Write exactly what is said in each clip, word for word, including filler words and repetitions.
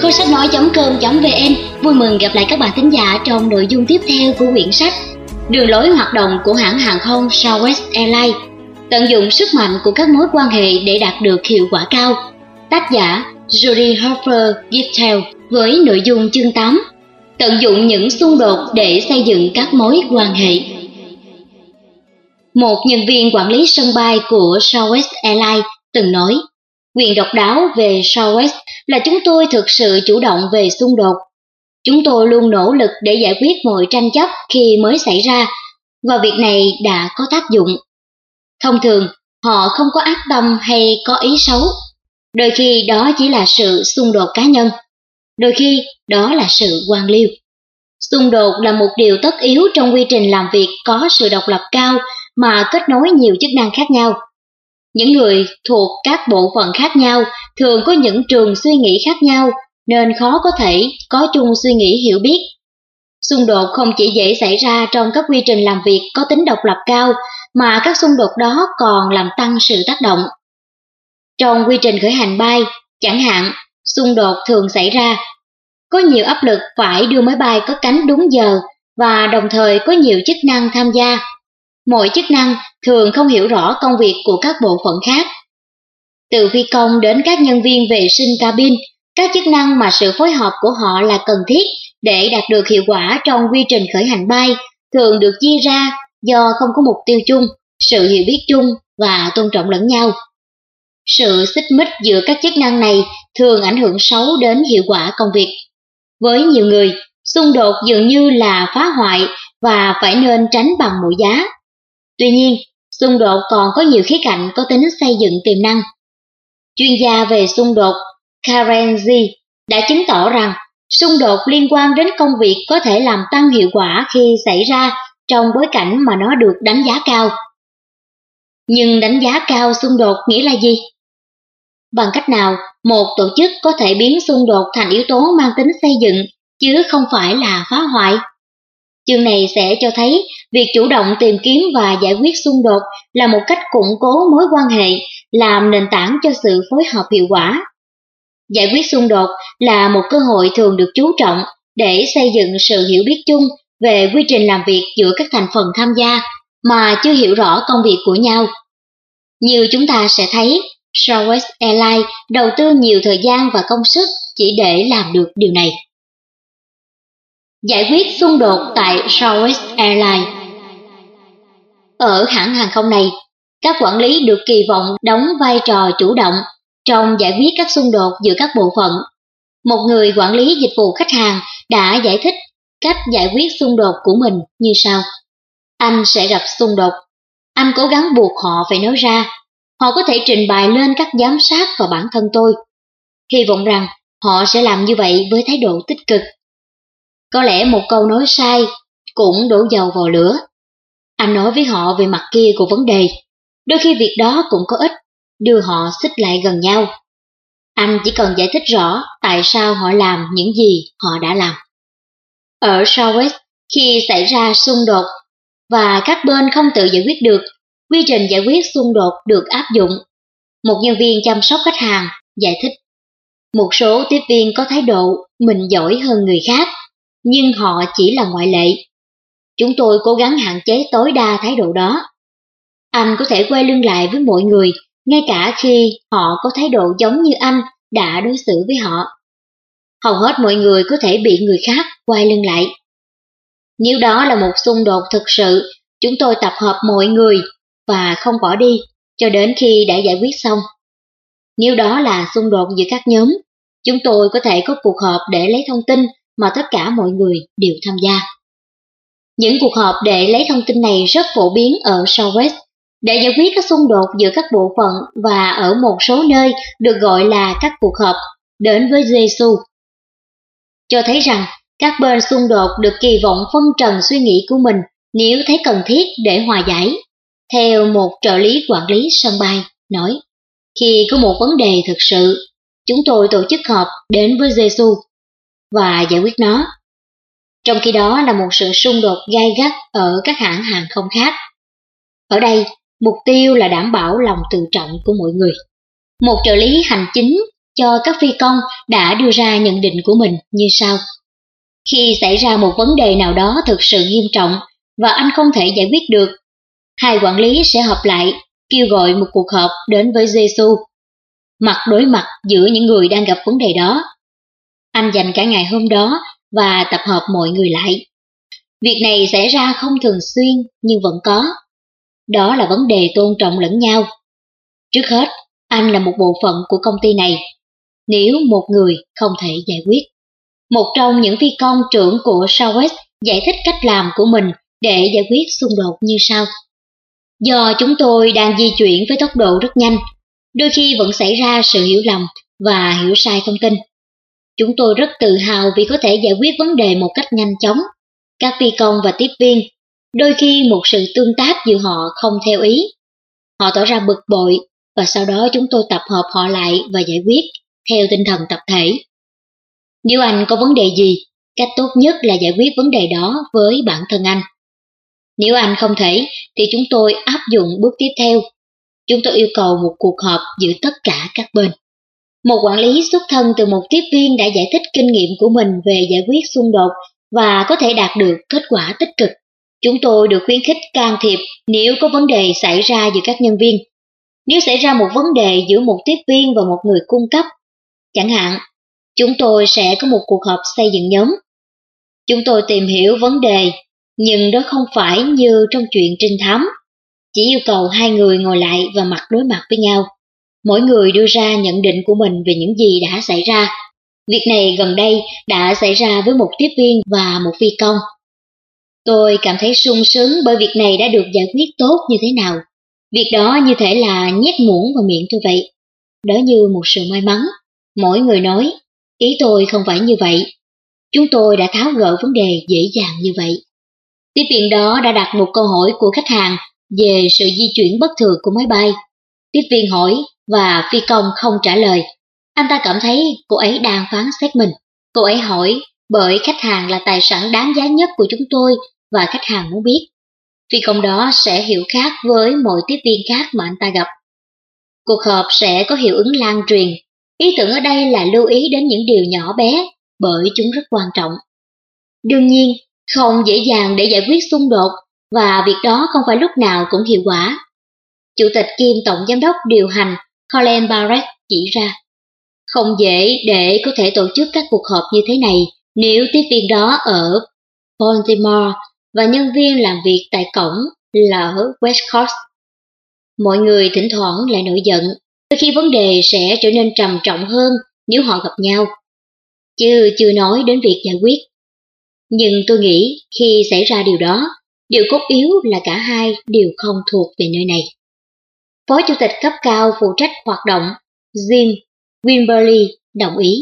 Kho sách nói.com.vn vui mừng gặp lại các bạn thính giả trong nội dung tiếp theo của quyển sách Đường lối hoạt động của hãng hàng không Southwest Airlines, tận dụng sức mạnh của các mối quan hệ để đạt được hiệu quả cao. Tác giả Judy Harper Gittel với nội dung chương tám, tận dụng những xung đột để xây dựng các mối quan hệ. Một nhân viên quản lý sân bay của Southwest Airlines từng nói, quyền độc đáo về Southwest là chúng tôi thực sự chủ động về xung đột. Chúng tôi luôn nỗ lực để giải quyết mọi tranh chấp khi mới xảy ra, và việc này đã có tác dụng. Thông thường, họ không có ác tâm hay có ý xấu. Đôi khi đó chỉ là sự xung đột cá nhân. Đôi khi đó là sự quan liêu. Xung đột là một điều tất yếu trong quy trình làm việc có sự độc lập cao mà kết nối nhiều chức năng khác nhau. Những người thuộc các bộ phận khác nhau thường có những trường suy nghĩ khác nhau, nên khó có thể có chung suy nghĩ hiểu biết. Xung đột không chỉ dễ xảy ra trong các quy trình làm việc có tính độc lập cao, mà các xung đột đó còn làm tăng sự tác động. Trong quy trình khởi hành bay, chẳng hạn, xung đột thường xảy ra. Có nhiều áp lực phải đưa máy bay có cánh đúng giờ, và đồng thời có nhiều chức năng tham gia. Mỗi chức năng thường không hiểu rõ công việc của các bộ phận khác. Từ phi công đến các nhân viên vệ sinh cabin, các chức năng mà sự phối hợp của họ là cần thiết để đạt được hiệu quả trong quy trình khởi hành bay thường được chia ra do không có mục tiêu chung, sự hiểu biết chung và tôn trọng lẫn nhau. Sự xích mích giữa các chức năng này thường ảnh hưởng xấu đến hiệu quả công việc. Với nhiều người, xung đột dường như là phá hoại và phải nên tránh bằng mọi giá. Tuy nhiên, xung đột còn có nhiều khía cạnh có tính xây dựng tiềm năng. Chuyên gia về xung đột Karen G đã chứng tỏ rằng xung đột liên quan đến công việc có thể làm tăng hiệu quả khi xảy ra trong bối cảnh mà nó được đánh giá cao. Nhưng đánh giá cao xung đột nghĩa là gì? Bằng cách nào một tổ chức có thể biến xung đột thành yếu tố mang tính xây dựng, chứ không phải là phá hoại? Chương này sẽ cho thấy việc chủ động tìm kiếm và giải quyết xung đột là một cách củng cố mối quan hệ, làm nền tảng cho sự phối hợp hiệu quả. Giải quyết xung đột là một cơ hội thường được chú trọng để xây dựng sự hiểu biết chung về quy trình làm việc giữa các thành phần tham gia mà chưa hiểu rõ công việc của nhau. Như chúng ta sẽ thấy, Southwest Airlines đầu tư nhiều thời gian và công sức chỉ để làm được điều này. Giải quyết xung đột tại Southwest Airlines. Ở hãng hàng không này, các quản lý được kỳ vọng đóng vai trò chủ động trong giải quyết các xung đột giữa các bộ phận. Một người quản lý dịch vụ khách hàng đã giải thích cách giải quyết xung đột của mình như sau. Anh sẽ gặp xung đột. Anh cố gắng buộc họ phải nói ra. Họ có thể trình bày lên các giám sát và bản thân tôi. Hy vọng rằng họ sẽ làm như vậy với thái độ tích cực. Có lẽ một câu nói sai cũng đổ dầu vào lửa. Anh nói với họ về mặt kia của vấn đề. Đôi khi việc đó cũng có ích, đưa họ xích lại gần nhau. Anh chỉ cần giải thích rõ tại sao họ làm những gì họ đã làm. Ở Southwest, khi xảy ra xung đột và các bên không tự giải quyết được, quy trình giải quyết xung đột được áp dụng. Một nhân viên chăm sóc khách hàng giải thích. Một số tiếp viên có thái độ mình giỏi hơn người khác, nhưng họ chỉ là ngoại lệ. Chúng tôi cố gắng hạn chế tối đa thái độ đó. Anh có thể quay lưng lại với mọi người, ngay cả khi họ có thái độ giống như anh đã đối xử với họ. Hầu hết mọi người có thể bị người khác quay lưng lại. Nếu đó là một xung đột thực sự, chúng tôi tập hợp mọi người và không bỏ đi cho đến khi đã giải quyết xong. Nếu đó là xung đột giữa các nhóm, chúng tôi có thể có cuộc họp để lấy thông tin mà tất cả mọi người đều tham gia. Những cuộc họp để lấy thông tin này rất phổ biến ở Southwest để giải quyết các xung đột giữa các bộ phận, và ở một số nơi được gọi là các cuộc họp đến với Giê-xu. Cho thấy rằng các bên xung đột được kỳ vọng phân trần suy nghĩ của mình nếu thấy cần thiết để hòa giải. Theo một trợ lý quản lý sân bay nói, khi có một vấn đề thực sự, chúng tôi tổ chức họp đến với Giê-xu và giải quyết nó. Trong khi đó là một sự xung đột gay gắt ở các hãng hàng không khác. Ở đây, mục tiêu là đảm bảo lòng tự trọng của mọi người. Một trợ lý hành chính cho các phi công đã đưa ra nhận định của mình như sau. Khi xảy ra một vấn đề nào đó thực sự nghiêm trọng và anh không thể giải quyết được, hai quản lý sẽ họp lại, kêu gọi một cuộc họp đến với Giê-xu, mặt đối mặt giữa những người đang gặp vấn đề đó. Anh dành cả ngày hôm đó và tập hợp mọi người lại. Việc này xảy ra không thường xuyên nhưng vẫn có. Đó là vấn đề tôn trọng lẫn nhau. Trước hết, anh là một bộ phận của công ty này. Nếu một người không thể giải quyết, một trong những phi công trưởng của Southwest giải thích cách làm của mình để giải quyết xung đột như sau. Do chúng tôi đang di chuyển với tốc độ rất nhanh, đôi khi vẫn xảy ra sự hiểu lầm và hiểu sai thông tin. Chúng tôi rất tự hào vì có thể giải quyết vấn đề một cách nhanh chóng. Các phi công và tiếp viên, đôi khi một sự tương tác giữa họ không theo ý. Họ tỏ ra bực bội và sau đó chúng tôi tập hợp họ lại và giải quyết theo tinh thần tập thể. Nếu anh có vấn đề gì, cách tốt nhất là giải quyết vấn đề đó với bản thân anh. Nếu anh không thể, thì chúng tôi áp dụng bước tiếp theo. Chúng tôi yêu cầu một cuộc họp giữa tất cả các bên. Một quản lý xuất thân từ một tiếp viên đã giải thích kinh nghiệm của mình về giải quyết xung đột và có thể đạt được kết quả tích cực. Chúng tôi được khuyến khích can thiệp nếu có vấn đề xảy ra giữa các nhân viên. Nếu xảy ra một vấn đề giữa một tiếp viên và một người cung cấp, chẳng hạn, chúng tôi sẽ có một cuộc họp xây dựng nhóm. Chúng tôi tìm hiểu vấn đề, nhưng đó không phải như trong chuyện trinh thám. Chỉ yêu cầu hai người ngồi lại và mặt đối mặt với nhau. Mỗi người đưa ra nhận định của mình về những gì đã xảy ra. Việc này gần đây đã xảy ra với một tiếp viên và một phi công. Tôi cảm thấy sung sướng bởi việc này đã được giải quyết tốt như thế nào. Việc đó như thể là nhét muỗng vào miệng tôi vậy. Đó như một sự may mắn. Mỗi người nói, ý tôi không phải như vậy. Chúng tôi đã tháo gỡ vấn đề dễ dàng như vậy. Tiếp viên đó đã đặt một câu hỏi của khách hàng về sự di chuyển bất thường của máy bay. Tiếp viên hỏi và phi công không trả lời. Anh ta cảm thấy cô ấy đang phán xét mình. Cô ấy hỏi bởi khách hàng là tài sản đáng giá nhất của chúng tôi và khách hàng muốn biết. Phi công đó sẽ hiểu khác với mọi tiếp viên khác mà anh ta gặp. Cuộc họp sẽ có hiệu ứng lan truyền. Ý tưởng ở đây là lưu ý đến những điều nhỏ bé bởi chúng rất quan trọng. Đương nhiên, không dễ dàng để giải quyết xung đột và việc đó không phải lúc nào cũng hiệu quả. Chủ tịch kiêm tổng giám đốc điều hành Colin Barrett chỉ ra, không dễ để có thể tổ chức các cuộc họp như thế này nếu tiếp viên đó ở Baltimore và nhân viên làm việc tại cổng là ở West Coast. Mọi người thỉnh thoảng lại nổi giận, đôi khi vấn đề sẽ trở nên trầm trọng hơn nếu họ gặp nhau, chứ chưa nói đến việc giải quyết. Nhưng tôi nghĩ khi xảy ra điều đó, điều cốt yếu là cả hai đều không thuộc về nơi này. Phó chủ tịch cấp cao phụ trách hoạt động Jim Wimberly đồng ý.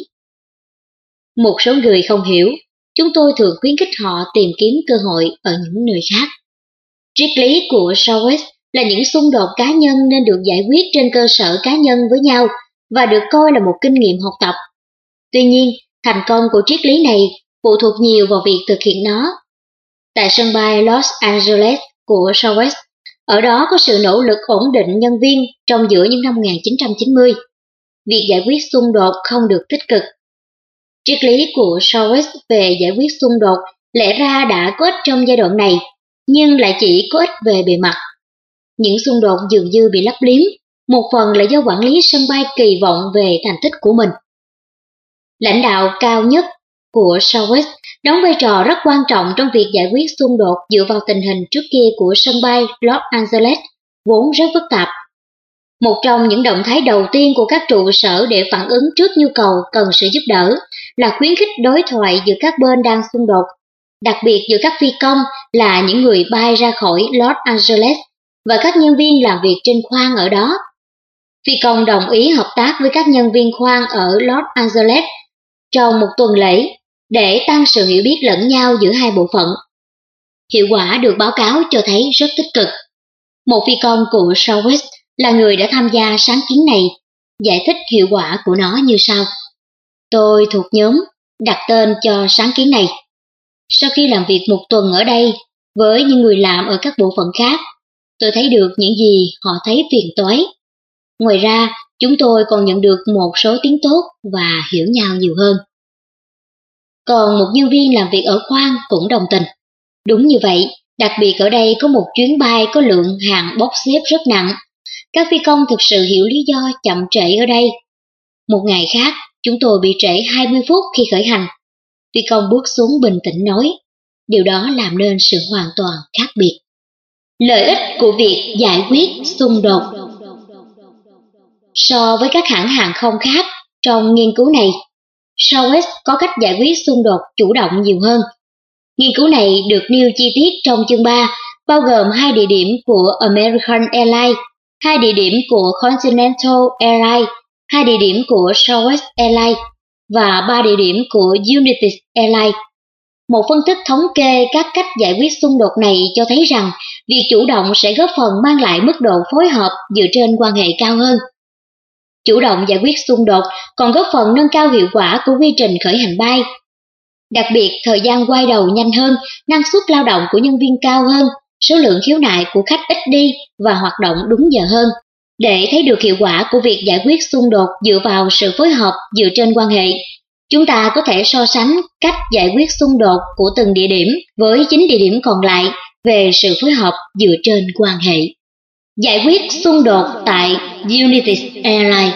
Một số người không hiểu, chúng tôi thường khuyến khích họ tìm kiếm cơ hội ở những nơi khác. Triết lý của Southwest là những xung đột cá nhân nên được giải quyết trên cơ sở cá nhân với nhau và được coi là một kinh nghiệm học tập. Tuy nhiên, thành công của triết lý này phụ thuộc nhiều vào việc thực hiện nó. Tại sân bay Los Angeles của Southwest, ở đó có sự nỗ lực ổn định nhân viên trong giữa những năm một nghìn chín trăm chín mươi. Việc giải quyết xung đột không được tích cực. Triết lý của Southwest về giải quyết xung đột lẽ ra đã có ích trong giai đoạn này, nhưng lại chỉ có ích về bề mặt. Những xung đột dường như bị lấp liếm, một phần là do quản lý sân bay kỳ vọng về thành tích của mình. Lãnh đạo cao nhất của Southwest đóng vai trò rất quan trọng trong việc giải quyết xung đột dựa vào tình hình trước kia của sân bay Los Angeles, vốn rất phức tạp. Một trong những động thái đầu tiên của các trụ sở để phản ứng trước nhu cầu cần sự giúp đỡ là khuyến khích đối thoại giữa các bên đang xung đột, đặc biệt giữa các phi công là những người bay ra khỏi Los Angeles và các nhân viên làm việc trên khoang ở đó. Phi công đồng ý hợp tác với các nhân viên khoang ở Los Angeles trong một tuần lễ để tăng sự hiểu biết lẫn nhau giữa hai bộ phận. Hiệu quả được báo cáo cho thấy rất tích cực. Một phi công của Southwest là người đã tham gia sáng kiến này, giải thích hiệu quả của nó như sau. Tôi thuộc nhóm đặt tên cho sáng kiến này. Sau khi làm việc một tuần ở đây với những người làm ở các bộ phận khác, tôi thấy được những gì họ thấy phiền toái. Ngoài ra, chúng tôi còn nhận được một số tiếng tốt và hiểu nhau nhiều hơn. Còn một nhân viên làm việc ở khoang cũng đồng tình. Đúng như vậy, đặc biệt ở đây có một chuyến bay có lượng hàng bốc xếp rất nặng. Các phi công thực sự hiểu lý do chậm trễ ở đây. Một ngày khác, chúng tôi bị trễ hai mươi phút khi khởi hành. Phi công bước xuống bình tĩnh nói, điều đó làm nên sự hoàn toàn khác biệt. Lợi ích của việc giải quyết xung đột. So với các hãng hàng không khác, trong nghiên cứu này, Southwest có cách giải quyết xung đột chủ động nhiều hơn. Nghiên cứu này được nêu chi tiết trong chương ba, bao gồm hai địa điểm của American Airlines, hai địa điểm của Continental Airlines, hai địa điểm của Southwest Airlines và ba địa điểm của United Airlines. Một phân tích thống kê các cách giải quyết xung đột này cho thấy rằng việc chủ động sẽ góp phần mang lại mức độ phối hợp dựa trên quan hệ cao hơn. Chủ động giải quyết xung đột còn góp phần nâng cao hiệu quả của quy trình khởi hành bay. Đặc biệt, thời gian quay đầu nhanh hơn, năng suất lao động của nhân viên cao hơn, số lượng khiếu nại của khách ít đi và hoạt động đúng giờ hơn. Để thấy được hiệu quả của việc giải quyết xung đột dựa vào sự phối hợp dựa trên quan hệ, chúng ta có thể so sánh cách giải quyết xung đột của từng địa điểm với chín địa điểm còn lại về sự phối hợp dựa trên quan hệ. Giải quyết xung đột tại United Airlines.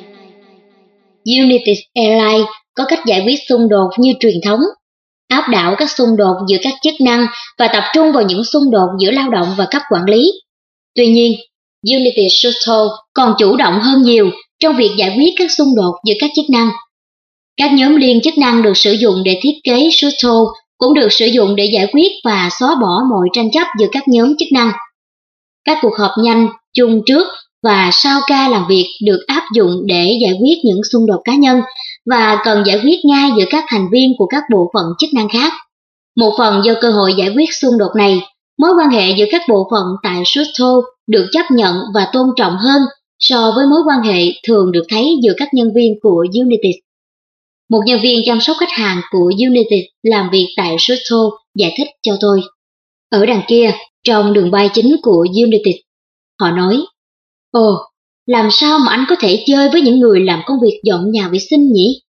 United Airlines có cách giải quyết xung đột như truyền thống, áp đảo các xung đột giữa các chức năng và tập trung vào những xung đột giữa lao động và cấp quản lý. Tuy nhiên, United Shuttle còn chủ động hơn nhiều trong việc giải quyết các xung đột giữa các chức năng. Các nhóm liên chức năng được sử dụng để thiết kế Shuttle cũng được sử dụng để giải quyết và xóa bỏ mọi tranh chấp giữa các nhóm chức năng. Các cuộc họp nhanh, chung trước và sau ca làm việc được áp dụng để giải quyết những xung đột cá nhân và cần giải quyết ngay giữa các thành viên của các bộ phận chức năng khác. Một phần do cơ hội giải quyết xung đột này, mối quan hệ giữa các bộ phận tại Shuttle được chấp nhận và tôn trọng hơn so với mối quan hệ thường được thấy giữa các nhân viên của United. Một nhân viên chăm sóc khách hàng của United làm việc tại Shuttle giải thích cho tôi. Ở đằng kia, trong đường bay chính của United, họ nói, ồ, làm sao mà anh có thể chơi với những người làm công việc dọn nhà vệ sinh nhỉ?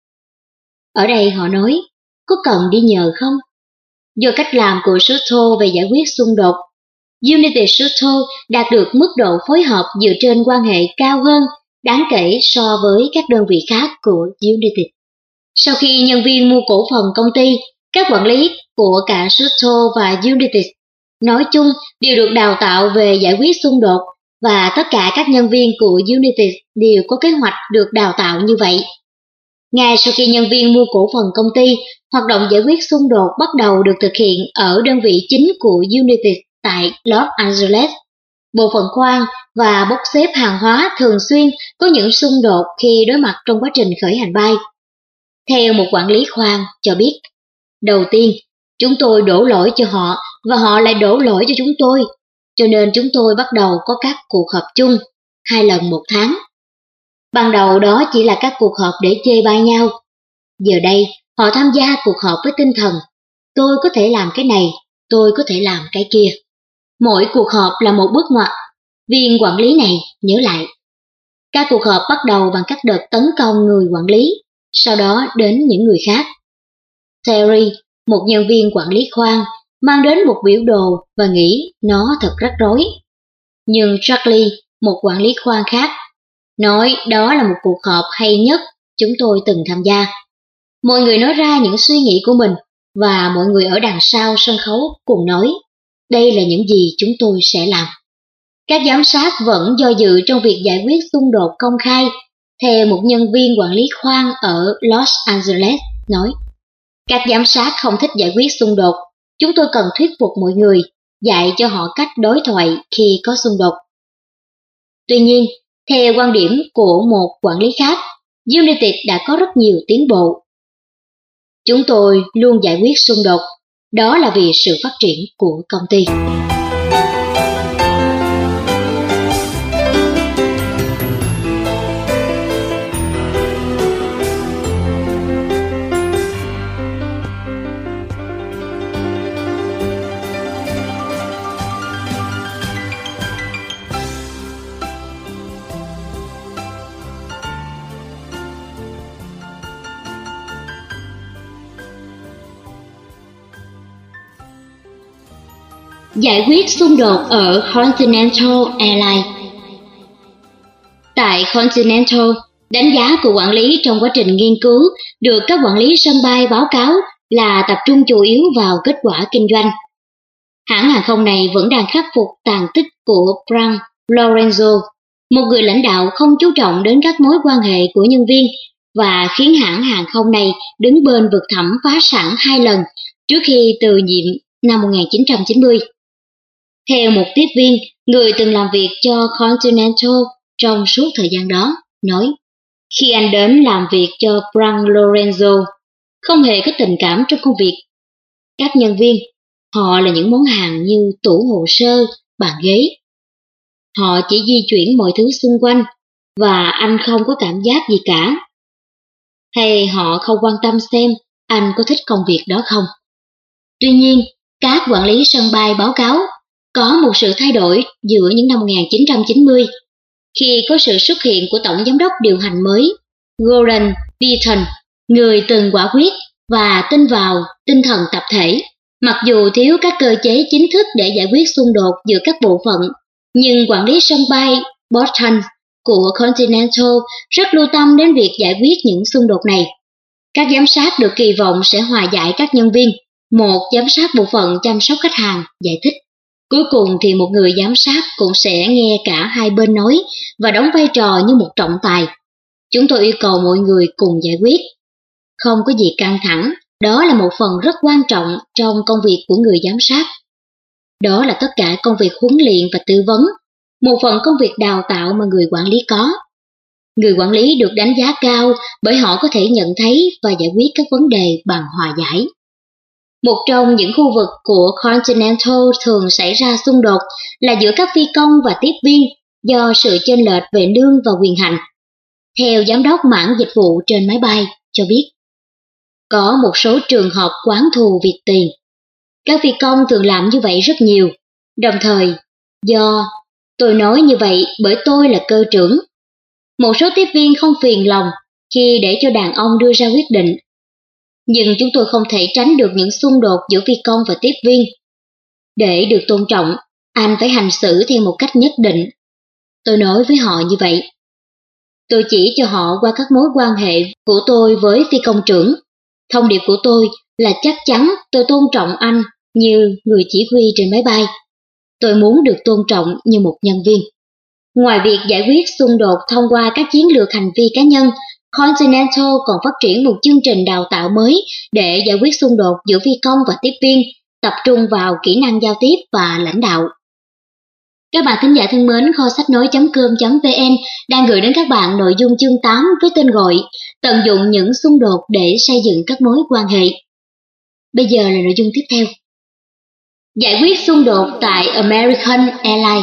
Ở đây họ nói, có cần đi nhờ không? Do cách làm của Shuttle về giải quyết xung đột, United Shuttle đạt được mức độ phối hợp dựa trên quan hệ cao hơn đáng kể so với các đơn vị khác của United. Sau khi nhân viên mua cổ phần công ty, các quản lý của cả Shuttle và United nói chung đều được đào tạo về giải quyết xung đột và tất cả các nhân viên của United đều có kế hoạch được đào tạo như vậy. Ngay sau khi nhân viên mua cổ phần công ty, hoạt động giải quyết xung đột bắt đầu được thực hiện ở đơn vị chính của United tại Los Angeles. Bộ phận khoang và bốc xếp hàng hóa thường xuyên có những xung đột khi đối mặt trong quá trình khởi hành bay. Theo một quản lý khoang cho biết, đầu tiên, chúng tôi đổ lỗi cho họ và họ lại đổ lỗi cho chúng tôi, cho nên chúng tôi bắt đầu có các cuộc họp chung, hai lần một tháng. Ban đầu đó chỉ là các cuộc họp để chê bai nhau. Giờ đây, họ tham gia cuộc họp với tinh thần, tôi có thể làm cái này, tôi có thể làm cái kia. Mỗi cuộc họp là một bước ngoặt, viên quản lý này nhớ lại. Các cuộc họp bắt đầu bằng các đợt tấn công người quản lý, sau đó đến những người khác. Terry, một nhân viên quản lý khoang, mang đến một biểu đồ và nghĩ nó thật rắc rối. Nhưng Charlie, một quản lý khoang khác, nói đó là một cuộc họp hay nhất chúng tôi từng tham gia. Mọi người nói ra những suy nghĩ của mình và mọi người ở đằng sau sân khấu cùng nói, đây là những gì chúng tôi sẽ làm. Các giám sát vẫn do dự trong việc giải quyết xung đột công khai, theo một nhân viên quản lý khoang ở Los Angeles nói. Các giám sát không thích giải quyết xung đột, chúng tôi cần thuyết phục mọi người, dạy cho họ cách đối thoại khi có xung đột. Tuy nhiên, theo quan điểm của một quản lý khác, United đã có rất nhiều tiến bộ. Chúng tôi luôn giải quyết xung đột, đó là vì sự phát triển của công ty. Giải quyết xung đột ở Continental Airlines. Tại Continental, đánh giá của quản lý trong quá trình nghiên cứu được các quản lý sân bay báo cáo là tập trung chủ yếu vào kết quả kinh doanh. Hãng hàng không này vẫn đang khắc phục tàn tích của Frank Lorenzo, một người lãnh đạo không chú trọng đến các mối quan hệ của nhân viên và khiến hãng hàng không này đứng bên vực thẳm phá sản hai lần trước khi từ nhiệm năm một nghìn chín trăm chín mươi. Theo một tiếp viên, người từng làm việc cho Continental trong suốt thời gian đó, nói, khi anh đến làm việc cho Frank Lorenzo, không hề có tình cảm trong công việc. Các nhân viên, họ là những món hàng như tủ hồ sơ, bàn ghế. Họ chỉ di chuyển mọi thứ xung quanh và anh không có cảm giác gì cả. Hay họ không quan tâm xem anh có thích công việc đó không. Tuy nhiên, các quản lý sân bay báo cáo có một sự thay đổi giữa những năm một nghìn chín trăm chín mươi khi có sự xuất hiện của tổng giám đốc điều hành mới Gordon Beaton, người từng quả quyết và tin vào tinh thần tập thể. Mặc dù thiếu các cơ chế chính thức để giải quyết xung đột giữa các bộ phận, nhưng quản lý sân bay Boston của Continental rất lưu tâm đến việc giải quyết những xung đột này. Các giám sát được kỳ vọng sẽ hòa giải các nhân viên. Một giám sát bộ phận chăm sóc khách hàng giải thích. Cuối cùng thì một người giám sát cũng sẽ nghe cả hai bên nói và đóng vai trò như một trọng tài. Chúng tôi yêu cầu mọi người cùng giải quyết. Không có gì căng thẳng, đó là một phần rất quan trọng trong công việc của người giám sát. Đó là tất cả công việc huấn luyện và tư vấn, một phần công việc đào tạo mà người quản lý có. Người quản lý được đánh giá cao bởi họ có thể nhận thấy và giải quyết các vấn đề bằng hòa giải. Một trong những khu vực của Continental thường xảy ra xung đột là giữa các phi công và tiếp viên do sự chênh lệch về lương và quyền hành. Theo giám đốc mảng dịch vụ trên máy bay cho biết, có một số trường hợp oán thù việc tiền. Các phi công thường làm như vậy rất nhiều. Đồng thời, do tôi nói như vậy bởi tôi là cơ trưởng. Một số tiếp viên không phiền lòng khi để cho đàn ông đưa ra quyết định. Nhưng chúng tôi không thể tránh được những xung đột giữa phi công và tiếp viên. Để được tôn trọng, anh phải hành xử theo một cách nhất định. Tôi nói với họ như vậy. Tôi chỉ cho họ qua các mối quan hệ của tôi với phi công trưởng. Thông điệp của tôi là chắc chắn tôi tôn trọng anh như người chỉ huy trên máy bay. Tôi muốn được tôn trọng như một nhân viên. Ngoài việc giải quyết xung đột thông qua các chiến lược hành vi cá nhân, Continental còn phát triển một chương trình đào tạo mới để giải quyết xung đột giữa phi công và tiếp viên, tập trung vào kỹ năng giao tiếp và lãnh đạo. Các bạn thính giả thân mến, kho sách nói chấm com chấm vn đang gửi đến các bạn nội dung chương tám với tên gọi Tận dụng những xung đột để xây dựng các mối quan hệ. Bây giờ là nội dung tiếp theo. Giải quyết xung đột tại American Airlines.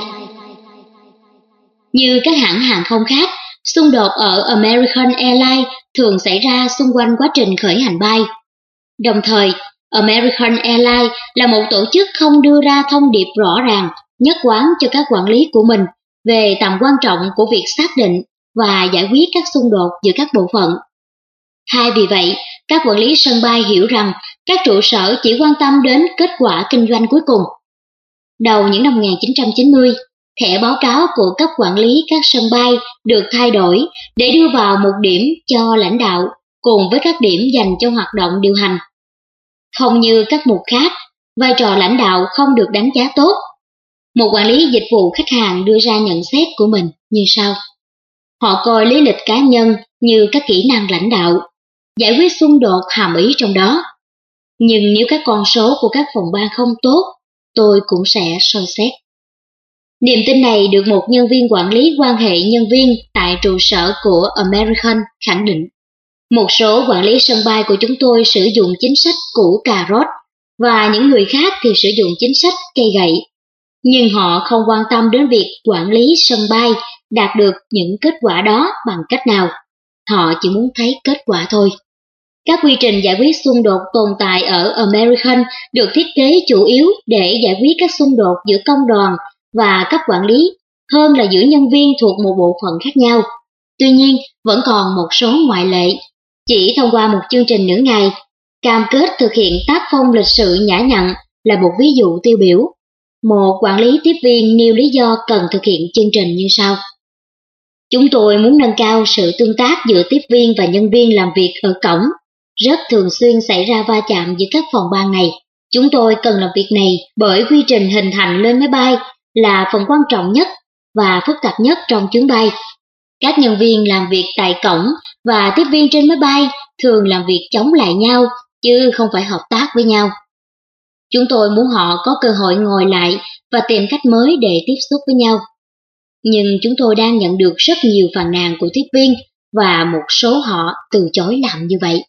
Như các hãng hàng không khác, xung đột ở American Airlines thường xảy ra xung quanh quá trình khởi hành bay. Đồng thời, American Airlines là một tổ chức không đưa ra thông điệp rõ ràng, nhất quán cho các quản lý của mình về tầm quan trọng của việc xác định và giải quyết các xung đột giữa các bộ phận. Thay vì vậy, các quản lý sân bay hiểu rằng các trụ sở chỉ quan tâm đến kết quả kinh doanh cuối cùng. Đầu những năm một nghìn chín trăm chín mươi, thẻ báo cáo của cấp quản lý các sân bay được thay đổi để đưa vào một điểm cho lãnh đạo cùng với các điểm dành cho hoạt động điều hành. Không như các mục khác, vai trò lãnh đạo không được đánh giá tốt. Một quản lý dịch vụ khách hàng đưa ra nhận xét của mình như sau. Họ coi lý lịch cá nhân như các kỹ năng lãnh đạo, giải quyết xung đột hàm ý trong đó. Nhưng nếu các con số của các phòng ban không tốt, tôi cũng sẽ soi xét. Niềm tin này được một nhân viên quản lý quan hệ nhân viên tại trụ sở của American khẳng định. Một số quản lý sân bay của chúng tôi sử dụng chính sách củ cà rốt và những người khác thì sử dụng chính sách cây gậy. Nhưng họ không quan tâm đến việc quản lý sân bay đạt được những kết quả đó bằng cách nào. Họ chỉ muốn thấy kết quả thôi. Các quy trình giải quyết xung đột tồn tại ở American được thiết kế chủ yếu để giải quyết các xung đột giữa công đoàn và cấp quản lý hơn là giữa nhân viên thuộc một bộ phận khác nhau. Tuy nhiên, vẫn còn một số ngoại lệ. Chỉ thông qua một chương trình nửa ngày, cam kết thực hiện tác phong lịch sự nhã nhặn là một ví dụ tiêu biểu. một quản lý tiếp viên nêu lý do cần thực hiện chương trình như sau. Chúng tôi muốn nâng cao sự tương tác giữa tiếp viên và nhân viên làm việc ở cổng. Rất thường xuyên xảy ra va chạm giữa các phòng ban này. Chúng tôi cần làm việc này bởi quy trình hình thành lên máy bay là phần quan trọng nhất và phức tạp nhất trong chuyến bay. Các nhân viên làm việc tại cổng và tiếp viên trên máy bay thường làm việc chống lại nhau chứ không phải hợp tác với nhau. Chúng tôi muốn họ có cơ hội ngồi lại và tìm cách mới để tiếp xúc với nhau. Nhưng chúng tôi đang nhận được rất nhiều phàn nàn của tiếp viên và một số họ từ chối làm như vậy.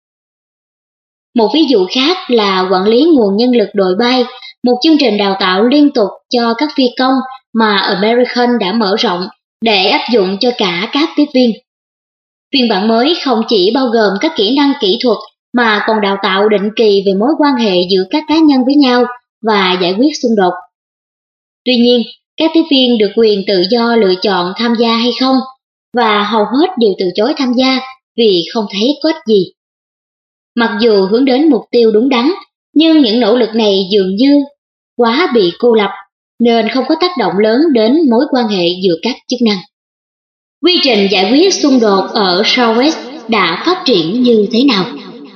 Một ví dụ khác là quản lý nguồn nhân lực đội bay, một chương trình đào tạo liên tục cho các phi công mà American đã mở rộng để áp dụng cho cả các tiếp viên. Phiên bản mới không chỉ bao gồm các kỹ năng kỹ thuật mà còn đào tạo định kỳ về mối quan hệ giữa các cá nhân với nhau và giải quyết xung đột. Tuy nhiên, các tiếp viên được quyền tự do lựa chọn tham gia hay không, và hầu hết đều từ chối tham gia vì không thấy có ích gì. Mặc dù hướng đến mục tiêu đúng đắn, nhưng những nỗ lực này dường như quá bị cô lập, nên không có tác động lớn đến mối quan hệ giữa các chức năng. Quy trình giải quyết xung đột ở Southwest đã phát triển như thế nào?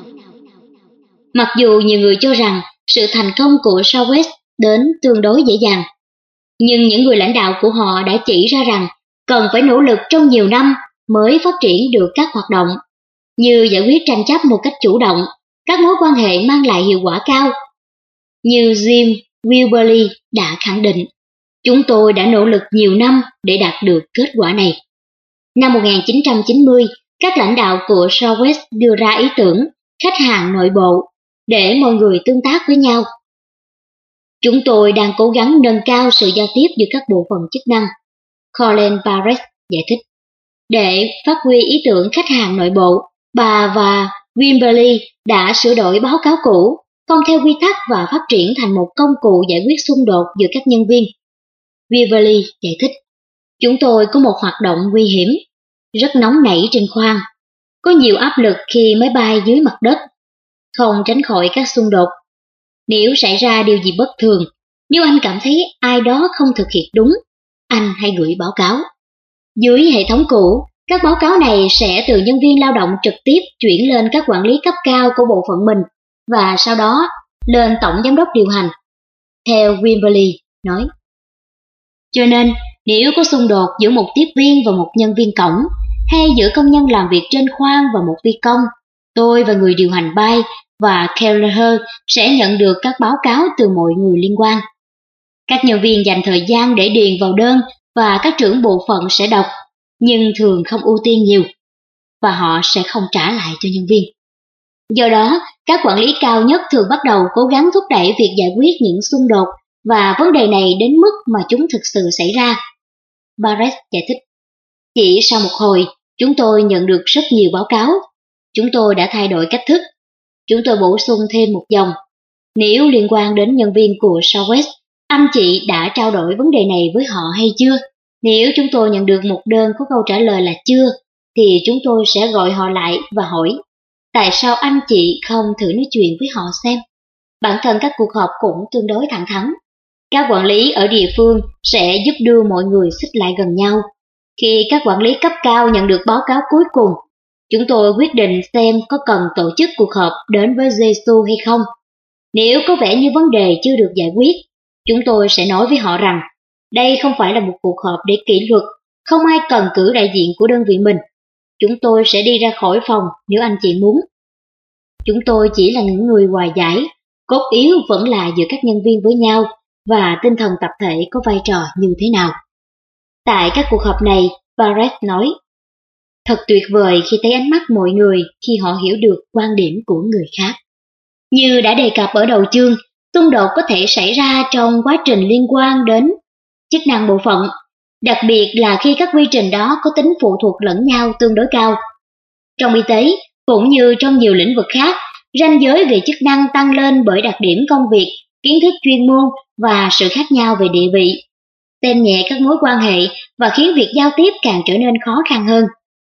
Mặc dù nhiều người cho rằng sự thành công của Southwest đến tương đối dễ dàng, nhưng những người lãnh đạo của họ đã chỉ ra rằng cần phải nỗ lực trong nhiều năm mới phát triển được các hoạt động, như giải quyết tranh chấp một cách chủ động, các mối quan hệ mang lại hiệu quả cao. Như Jim Wilberly đã khẳng định, chúng tôi đã nỗ lực nhiều năm để đạt được kết quả này. Năm một nghìn chín trăm chín mươi, các lãnh đạo của Southwest đưa ra ý tưởng khách hàng nội bộ để mọi người tương tác với nhau. Chúng tôi đang cố gắng nâng cao sự giao tiếp giữa các bộ phận chức năng, Colin Barrett giải thích. Để phát huy ý tưởng khách hàng nội bộ, bà và Wilberly đã sửa đổi báo cáo cũ, không theo quy tắc và phát triển thành một công cụ giải quyết xung đột giữa các nhân viên. Wilberly giải thích, chúng tôi có một hoạt động nguy hiểm, rất nóng nảy trên khoang, có nhiều áp lực khi máy bay dưới mặt đất, không tránh khỏi các xung đột. Nếu xảy ra điều gì bất thường, nếu anh cảm thấy ai đó không thực hiện đúng, anh hãy gửi báo cáo. Dưới hệ thống cũ, các báo cáo này sẽ từ nhân viên lao động trực tiếp chuyển lên các quản lý cấp cao của bộ phận mình và sau đó lên tổng giám đốc điều hành. Theo Wimberly nói. Cho nên, nếu có xung đột giữa một tiếp viên và một nhân viên cổng, hay giữa công nhân làm việc trên khoang và một phi công, tôi và người điều hành bay và Kelleher sẽ nhận được các báo cáo từ mọi người liên quan. Các nhân viên dành thời gian để điền vào đơn và các trưởng bộ phận sẽ đọc, nhưng thường không ưu tiên nhiều, và họ sẽ không trả lại cho nhân viên. Do đó, các quản lý cao nhất thường bắt đầu cố gắng thúc đẩy việc giải quyết những xung đột và vấn đề này đến mức mà chúng thực sự xảy ra. Barrett giải thích. Chỉ sau một hồi, chúng tôi nhận được rất nhiều báo cáo. Chúng tôi đã thay đổi cách thức. Chúng tôi bổ sung thêm một dòng. Nếu liên quan đến nhân viên của Southwest, anh chị đã trao đổi vấn đề này với họ hay chưa? Nếu chúng tôi nhận được một đơn có câu trả lời là chưa, thì chúng tôi sẽ gọi họ lại và hỏi, tại sao anh chị không thử nói chuyện với họ xem? Bản thân các cuộc họp cũng tương đối thẳng thắn. Các quản lý ở địa phương sẽ giúp đưa mọi người xích lại gần nhau. Khi các quản lý cấp cao nhận được báo cáo cuối cùng, chúng tôi quyết định xem có cần tổ chức cuộc họp đến với Giê-xu hay không. Nếu có vẻ như vấn đề chưa được giải quyết, chúng tôi sẽ nói với họ rằng đây không phải là một cuộc họp để kỷ luật, không ai cần cử đại diện của đơn vị mình. Chúng tôi sẽ đi ra khỏi phòng nếu anh chị muốn. Chúng tôi chỉ là những người hòa giải, cốt yếu vẫn là giữa các nhân viên với nhau và tinh thần tập thể có vai trò như thế nào. Tại các cuộc họp này, Barrett nói, thật tuyệt vời khi thấy ánh mắt mọi người khi họ hiểu được quan điểm của người khác. Như đã đề cập ở đầu chương, xung đột có thể xảy ra trong quá trình liên quan đến chức năng bộ phận, đặc biệt là khi các quy trình đó có tính phụ thuộc lẫn nhau tương đối cao. Trong y tế, cũng như trong nhiều lĩnh vực khác, ranh giới về chức năng tăng lên bởi đặc điểm công việc, kiến thức chuyên môn và sự khác nhau về địa vị, xem nhẹ các mối quan hệ và khiến việc giao tiếp càng trở nên khó khăn hơn.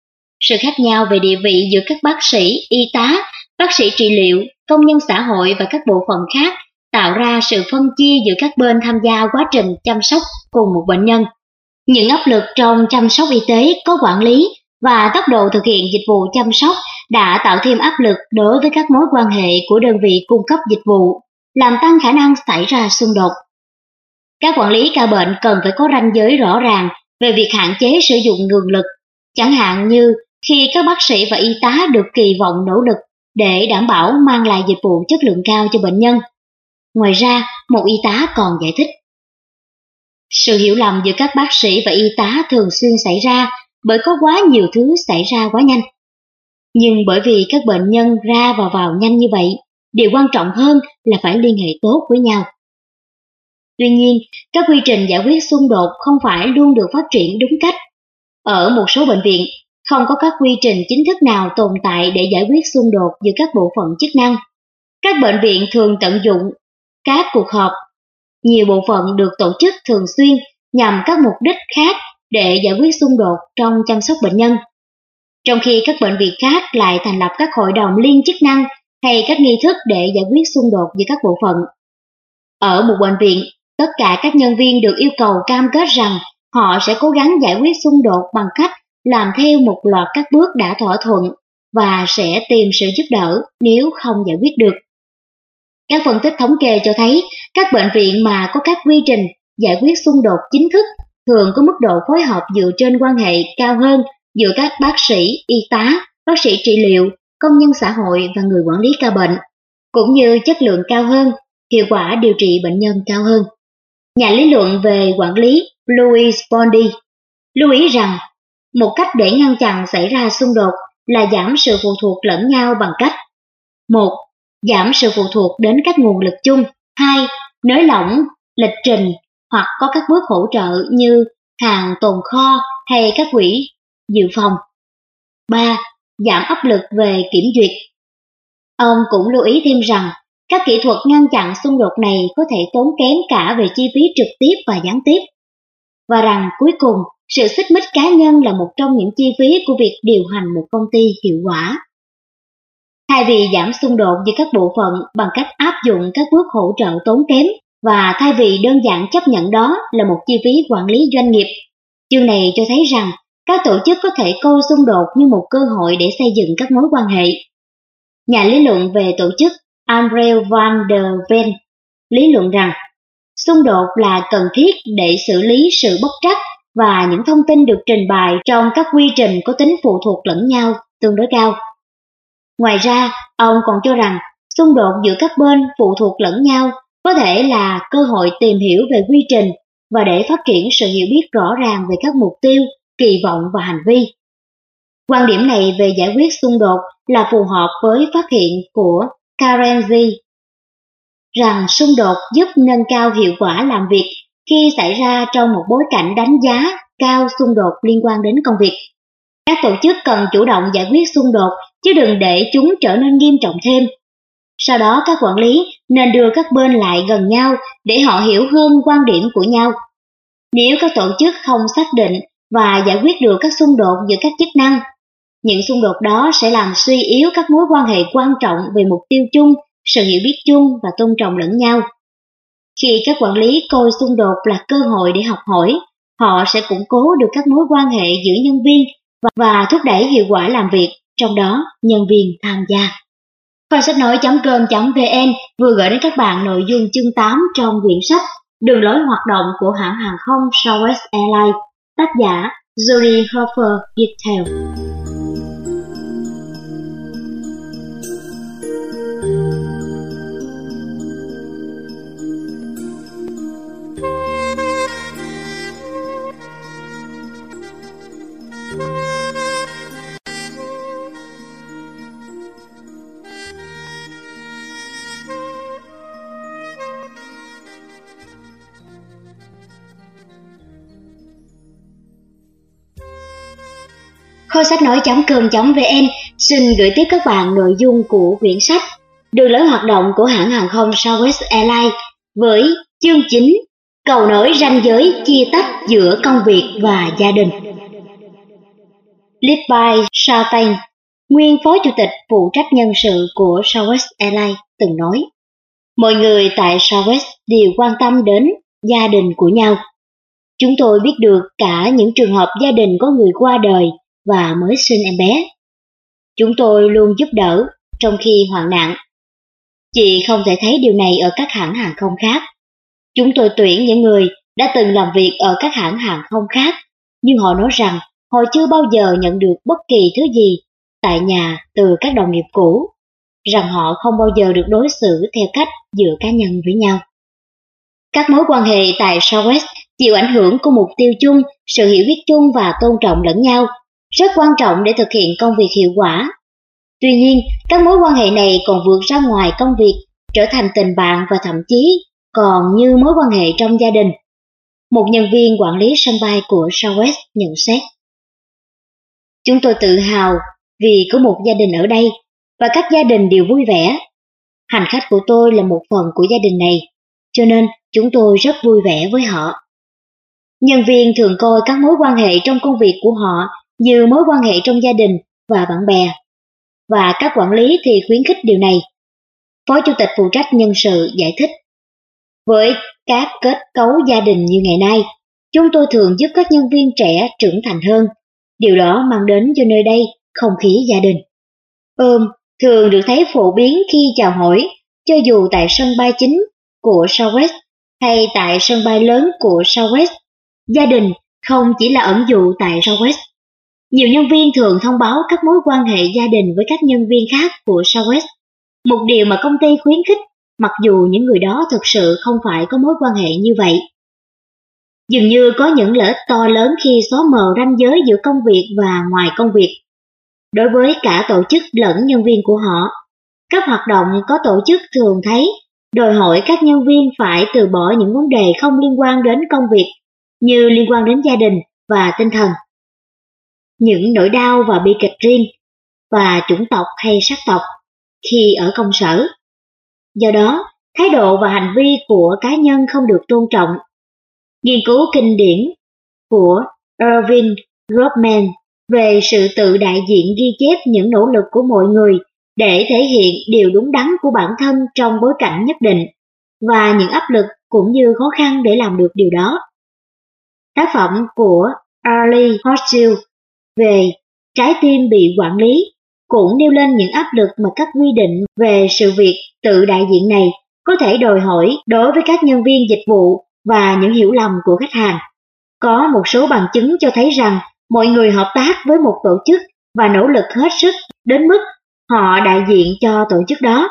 Sự khác nhau về địa vị giữa các bác sĩ, y tá, bác sĩ trị liệu, công nhân xã hội và các bộ phận khác tạo ra sự phân chia giữa các bên tham gia quá trình chăm sóc cùng một bệnh nhân. Những áp lực trong chăm sóc y tế có quản lý và tốc độ thực hiện dịch vụ chăm sóc đã tạo thêm áp lực đối với các mối quan hệ của đơn vị cung cấp dịch vụ, làm tăng khả năng xảy ra xung đột. Các quản lý ca bệnh cần phải có ranh giới rõ ràng về việc hạn chế sử dụng nguồn lực, chẳng hạn như khi các bác sĩ và y tá được kỳ vọng nỗ lực để đảm bảo mang lại dịch vụ chất lượng cao cho bệnh nhân. Ngoài ra, một y tá còn giải thích. Sự hiểu lầm giữa các bác sĩ và y tá thường xuyên xảy ra bởi có quá nhiều thứ xảy ra quá nhanh. Nhưng bởi vì các bệnh nhân ra và vào nhanh như vậy, điều quan trọng hơn là phải liên hệ tốt với nhau. Tuy nhiên, các quy trình giải quyết xung đột không phải luôn được phát triển đúng cách. Ở một số bệnh viện, không có các quy trình chính thức nào tồn tại để giải quyết xung đột giữa các bộ phận chức năng. Các bệnh viện thường tận dụng các cuộc họp. Nhiều bộ phận được tổ chức thường xuyên nhằm các mục đích khác để giải quyết xung đột trong chăm sóc bệnh nhân. Trong khi các bệnh viện khác lại thành lập các hội đồng liên chức năng hay các nghi thức để giải quyết xung đột giữa các bộ phận. Ở một bệnh viện, tất cả các nhân viên được yêu cầu cam kết rằng họ sẽ cố gắng giải quyết xung đột bằng cách làm theo một loạt các bước đã thỏa thuận và sẽ tìm sự giúp đỡ nếu không giải quyết được. Các phân tích thống kê cho thấy các bệnh viện mà có các quy trình giải quyết xung đột chính thức thường có mức độ phối hợp dựa trên quan hệ cao hơn giữa các bác sĩ, y tá, bác sĩ trị liệu, công nhân xã hội và người quản lý ca bệnh, cũng như chất lượng cao hơn, hiệu quả điều trị bệnh nhân cao hơn. Nhà lý luận về quản lý Louis Bondy lưu ý rằng một cách để ngăn chặn xảy ra xung đột là giảm sự phụ thuộc lẫn nhau bằng cách: một. Giảm sự phụ thuộc đến các nguồn lực chung. Hai. Nới lỏng lịch trình hoặc có các bước hỗ trợ như hàng tồn kho hay các quỹ dự phòng. Ba. Giảm áp lực về kiểm duyệt. Ông cũng lưu ý thêm rằng các kỹ thuật ngăn chặn xung đột này có thể tốn kém cả về chi phí trực tiếp và gián tiếp, và rằng cuối cùng sự xích mích cá nhân là một trong những chi phí của việc điều hành một công ty hiệu quả. Thay vì giảm xung đột giữa các bộ phận bằng cách áp dụng các bước hỗ trợ tốn kém, và thay vì đơn giản chấp nhận đó là một chi phí quản lý doanh nghiệp, chương này cho thấy rằng các tổ chức có thể coi xung đột như một cơ hội để xây dựng các mối quan hệ. Nhà lý luận về tổ chức Andre van der Ven lý luận rằng xung đột là cần thiết để xử lý sự bất trắc và những thông tin được trình bày trong các quy trình có tính phụ thuộc lẫn nhau tương đối cao. Ngoài ra, ông còn cho rằng xung đột giữa các bên phụ thuộc lẫn nhau có thể là cơ hội tìm hiểu về quy trình và để phát triển sự hiểu biết rõ ràng về các mục tiêu, kỳ vọng và hành vi. Quan điểm này về giải quyết xung đột là phù hợp với phát hiện của Karen G. rằng xung đột giúp nâng cao hiệu quả làm việc khi xảy ra trong một bối cảnh đánh giá cao xung đột liên quan đến công việc. Các tổ chức cần chủ động giải quyết xung đột chứ đừng để chúng trở nên nghiêm trọng thêm. Sau đó các quản lý nên đưa các bên lại gần nhau để họ hiểu hơn quan điểm của nhau. Nếu các tổ chức không xác định và giải quyết được các xung đột giữa các chức năng, những xung đột đó sẽ làm suy yếu các mối quan hệ quan trọng về mục tiêu chung, sự hiểu biết chung và tôn trọng lẫn nhau. Khi các quản lý coi xung đột là cơ hội để học hỏi, họ sẽ củng cố được các mối quan hệ giữa nhân viên và thúc đẩy hiệu quả làm việc, trong đó nhân viên tham gia. Kho sách nói com.vn vừa gửi đến các bạn nội dung chương tám trong quyển sách Đường lối hoạt động của hãng hàng không Southwest Airlines, tác giả Julie Hoffer viết theo. Kho sách nói com.vn xin gửi tiếp các bạn nội dung của quyển sách Đường lối hoạt động của hãng hàng không Southwest Airlines với chương chín Cầu nối ranh giới chia tách giữa công việc và gia đình. Levi Sartain, nguyên phó chủ tịch phụ trách nhân sự của Southwest Airlines, từng nói: Mọi người tại Southwest đều quan tâm đến gia đình của nhau. Chúng tôi biết được cả những trường hợp gia đình có người qua đời và mới sinh em bé. Chúng tôi luôn giúp đỡ trong khi hoạn nạn. Chị không thể thấy điều này ở các hãng hàng không khác. Chúng tôi tuyển những người đã từng làm việc ở các hãng hàng không khác, nhưng họ nói rằng họ chưa bao giờ nhận được bất kỳ thứ gì tại nhà từ các đồng nghiệp cũ, rằng họ không bao giờ được đối xử theo cách giữa cá nhân với nhau. Các mối quan hệ tại Southwest chịu ảnh hưởng của mục tiêu chung, sự hiểu biết chung và tôn trọng lẫn nhau, rất quan trọng để thực hiện công việc hiệu quả. Tuy nhiên, các mối quan hệ này còn vượt ra ngoài công việc, trở thành tình bạn và thậm chí còn như mối quan hệ trong gia đình. Một nhân viên quản lý sân bay của Southwest nhận xét: Chúng tôi tự hào vì có một gia đình ở đây và các gia đình đều vui vẻ. Hành khách của tôi là một phần của gia đình này, cho nên chúng tôi rất vui vẻ với họ. Nhân viên thường coi các mối quan hệ trong công việc của họ như mối quan hệ trong gia đình và bạn bè, và các quản lý thì khuyến khích điều này. Phó Chủ tịch phụ trách nhân sự giải thích: Với các kết cấu gia đình như ngày nay, chúng tôi thường giúp các nhân viên trẻ trưởng thành hơn. Điều đó mang đến cho nơi đây không khí gia đình. Ôm thường được thấy phổ biến khi chào hỏi, cho dù tại sân bay chính của Southwest hay tại sân bay lớn của Southwest. Gia đình không chỉ là ẩn dụ tại Southwest. Nhiều nhân viên thường thông báo các mối quan hệ gia đình với các nhân viên khác của Southwest, một điều mà công ty khuyến khích mặc dù những người đó thực sự không phải có mối quan hệ như vậy. Dường như có những lợi ích to lớn khi xóa mờ ranh giới giữa công việc và ngoài công việc. Đối với cả tổ chức lẫn nhân viên của họ, các hoạt động có tổ chức thường thấy đòi hỏi các nhân viên phải từ bỏ những vấn đề không liên quan đến công việc, như liên quan đến gia đình và tinh thần, những nỗi đau và bi kịch riêng, và chủng tộc hay sắc tộc khi ở công sở. Do đó, thái độ và hành vi của cá nhân không được tôn trọng. Nghiên cứu kinh điển của Irving Goffman về sự tự đại diện ghi chép những nỗ lực của mọi người để thể hiện điều đúng đắn của bản thân trong bối cảnh nhất định, và những áp lực cũng như khó khăn để làm được điều đó. Tác phẩm của Arlie Hochschild về Trái tim bị quản lý cũng nêu lên những áp lực mà các quy định về sự việc tự đại diện này có thể đòi hỏi đối với các nhân viên dịch vụ và những hiểu lầm của khách hàng. Có một số bằng chứng cho thấy rằng mọi người hợp tác với một tổ chức và nỗ lực hết sức đến mức họ đại diện cho tổ chức đó.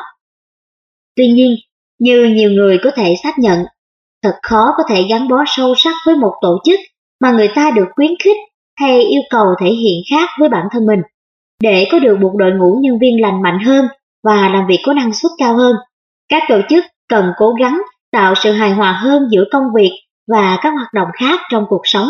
Tuy nhiên, như nhiều người có thể xác nhận, thật khó có thể gắn bó sâu sắc với một tổ chức mà người ta được khuyến khích hay yêu cầu thể hiện khác với bản thân mình. Để có được một đội ngũ nhân viên lành mạnh hơn và làm việc có năng suất cao hơn, các tổ chức cần cố gắng tạo sự hài hòa hơn giữa công việc và các hoạt động khác trong cuộc sống.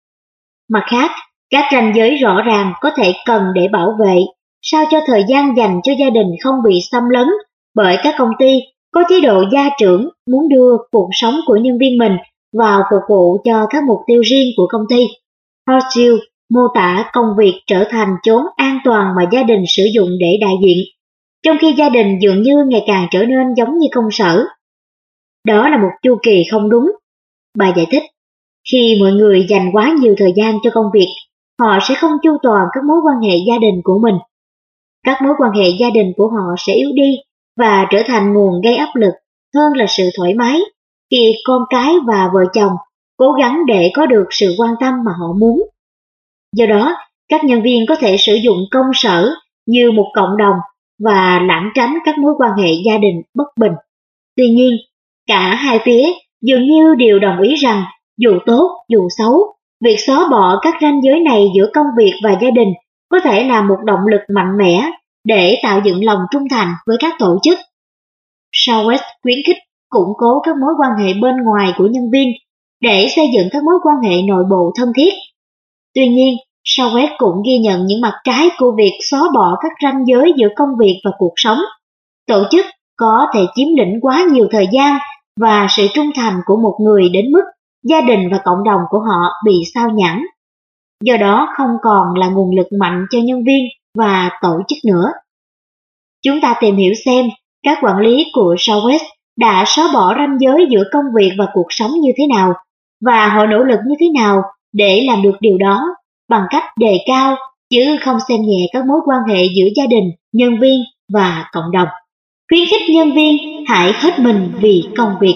Mặt khác, các ranh giới rõ ràng có thể cần để bảo vệ, sao cho thời gian dành cho gia đình không bị xâm lấn bởi các công ty có chế độ gia trưởng muốn đưa cuộc sống của nhân viên mình vào phục vụ cho các mục tiêu riêng của công ty. Hochschild mô tả công việc trở thành chốn an toàn mà gia đình sử dụng để đại diện, trong khi gia đình dường như ngày càng trở nên giống như công sở. Đó là một chu kỳ không đúng. Bà giải thích, khi mọi người dành quá nhiều thời gian cho công việc, họ sẽ không chu toàn các mối quan hệ gia đình của mình. Các mối quan hệ gia đình của họ sẽ yếu đi và trở thành nguồn gây áp lực hơn là sự thoải mái khi con cái và vợ chồng cố gắng để có được sự quan tâm mà họ muốn. Do đó, các nhân viên có thể sử dụng công sở như một cộng đồng và lảng tránh các mối quan hệ gia đình bất bình. Tuy nhiên, cả hai phía dường như đều đồng ý rằng dù tốt, dù xấu, việc xóa bỏ các ranh giới này giữa công việc và gia đình có thể là một động lực mạnh mẽ để tạo dựng lòng trung thành với các tổ chức. Southwest khuyến khích củng cố các mối quan hệ bên ngoài của nhân viên để xây dựng các mối quan hệ nội bộ thân thiết. Tuy nhiên, Southwest cũng ghi nhận những mặt trái của việc xóa bỏ các ranh giới giữa công việc và cuộc sống. Tổ chức có thể chiếm lĩnh quá nhiều thời gian và sự trung thành của một người đến mức gia đình và cộng đồng của họ bị sao nhãng. Do đó không còn là nguồn lực mạnh cho nhân viên và tổ chức nữa. Chúng ta tìm hiểu xem các quản lý của Southwest đã xóa bỏ ranh giới giữa công việc và cuộc sống như thế nào, và họ nỗ lực như thế nào để làm được điều đó bằng cách đề cao chứ không xem nhẹ các mối quan hệ giữa gia đình, nhân viên và cộng đồng. Khuyến khích nhân viên hãy hết mình vì công việc.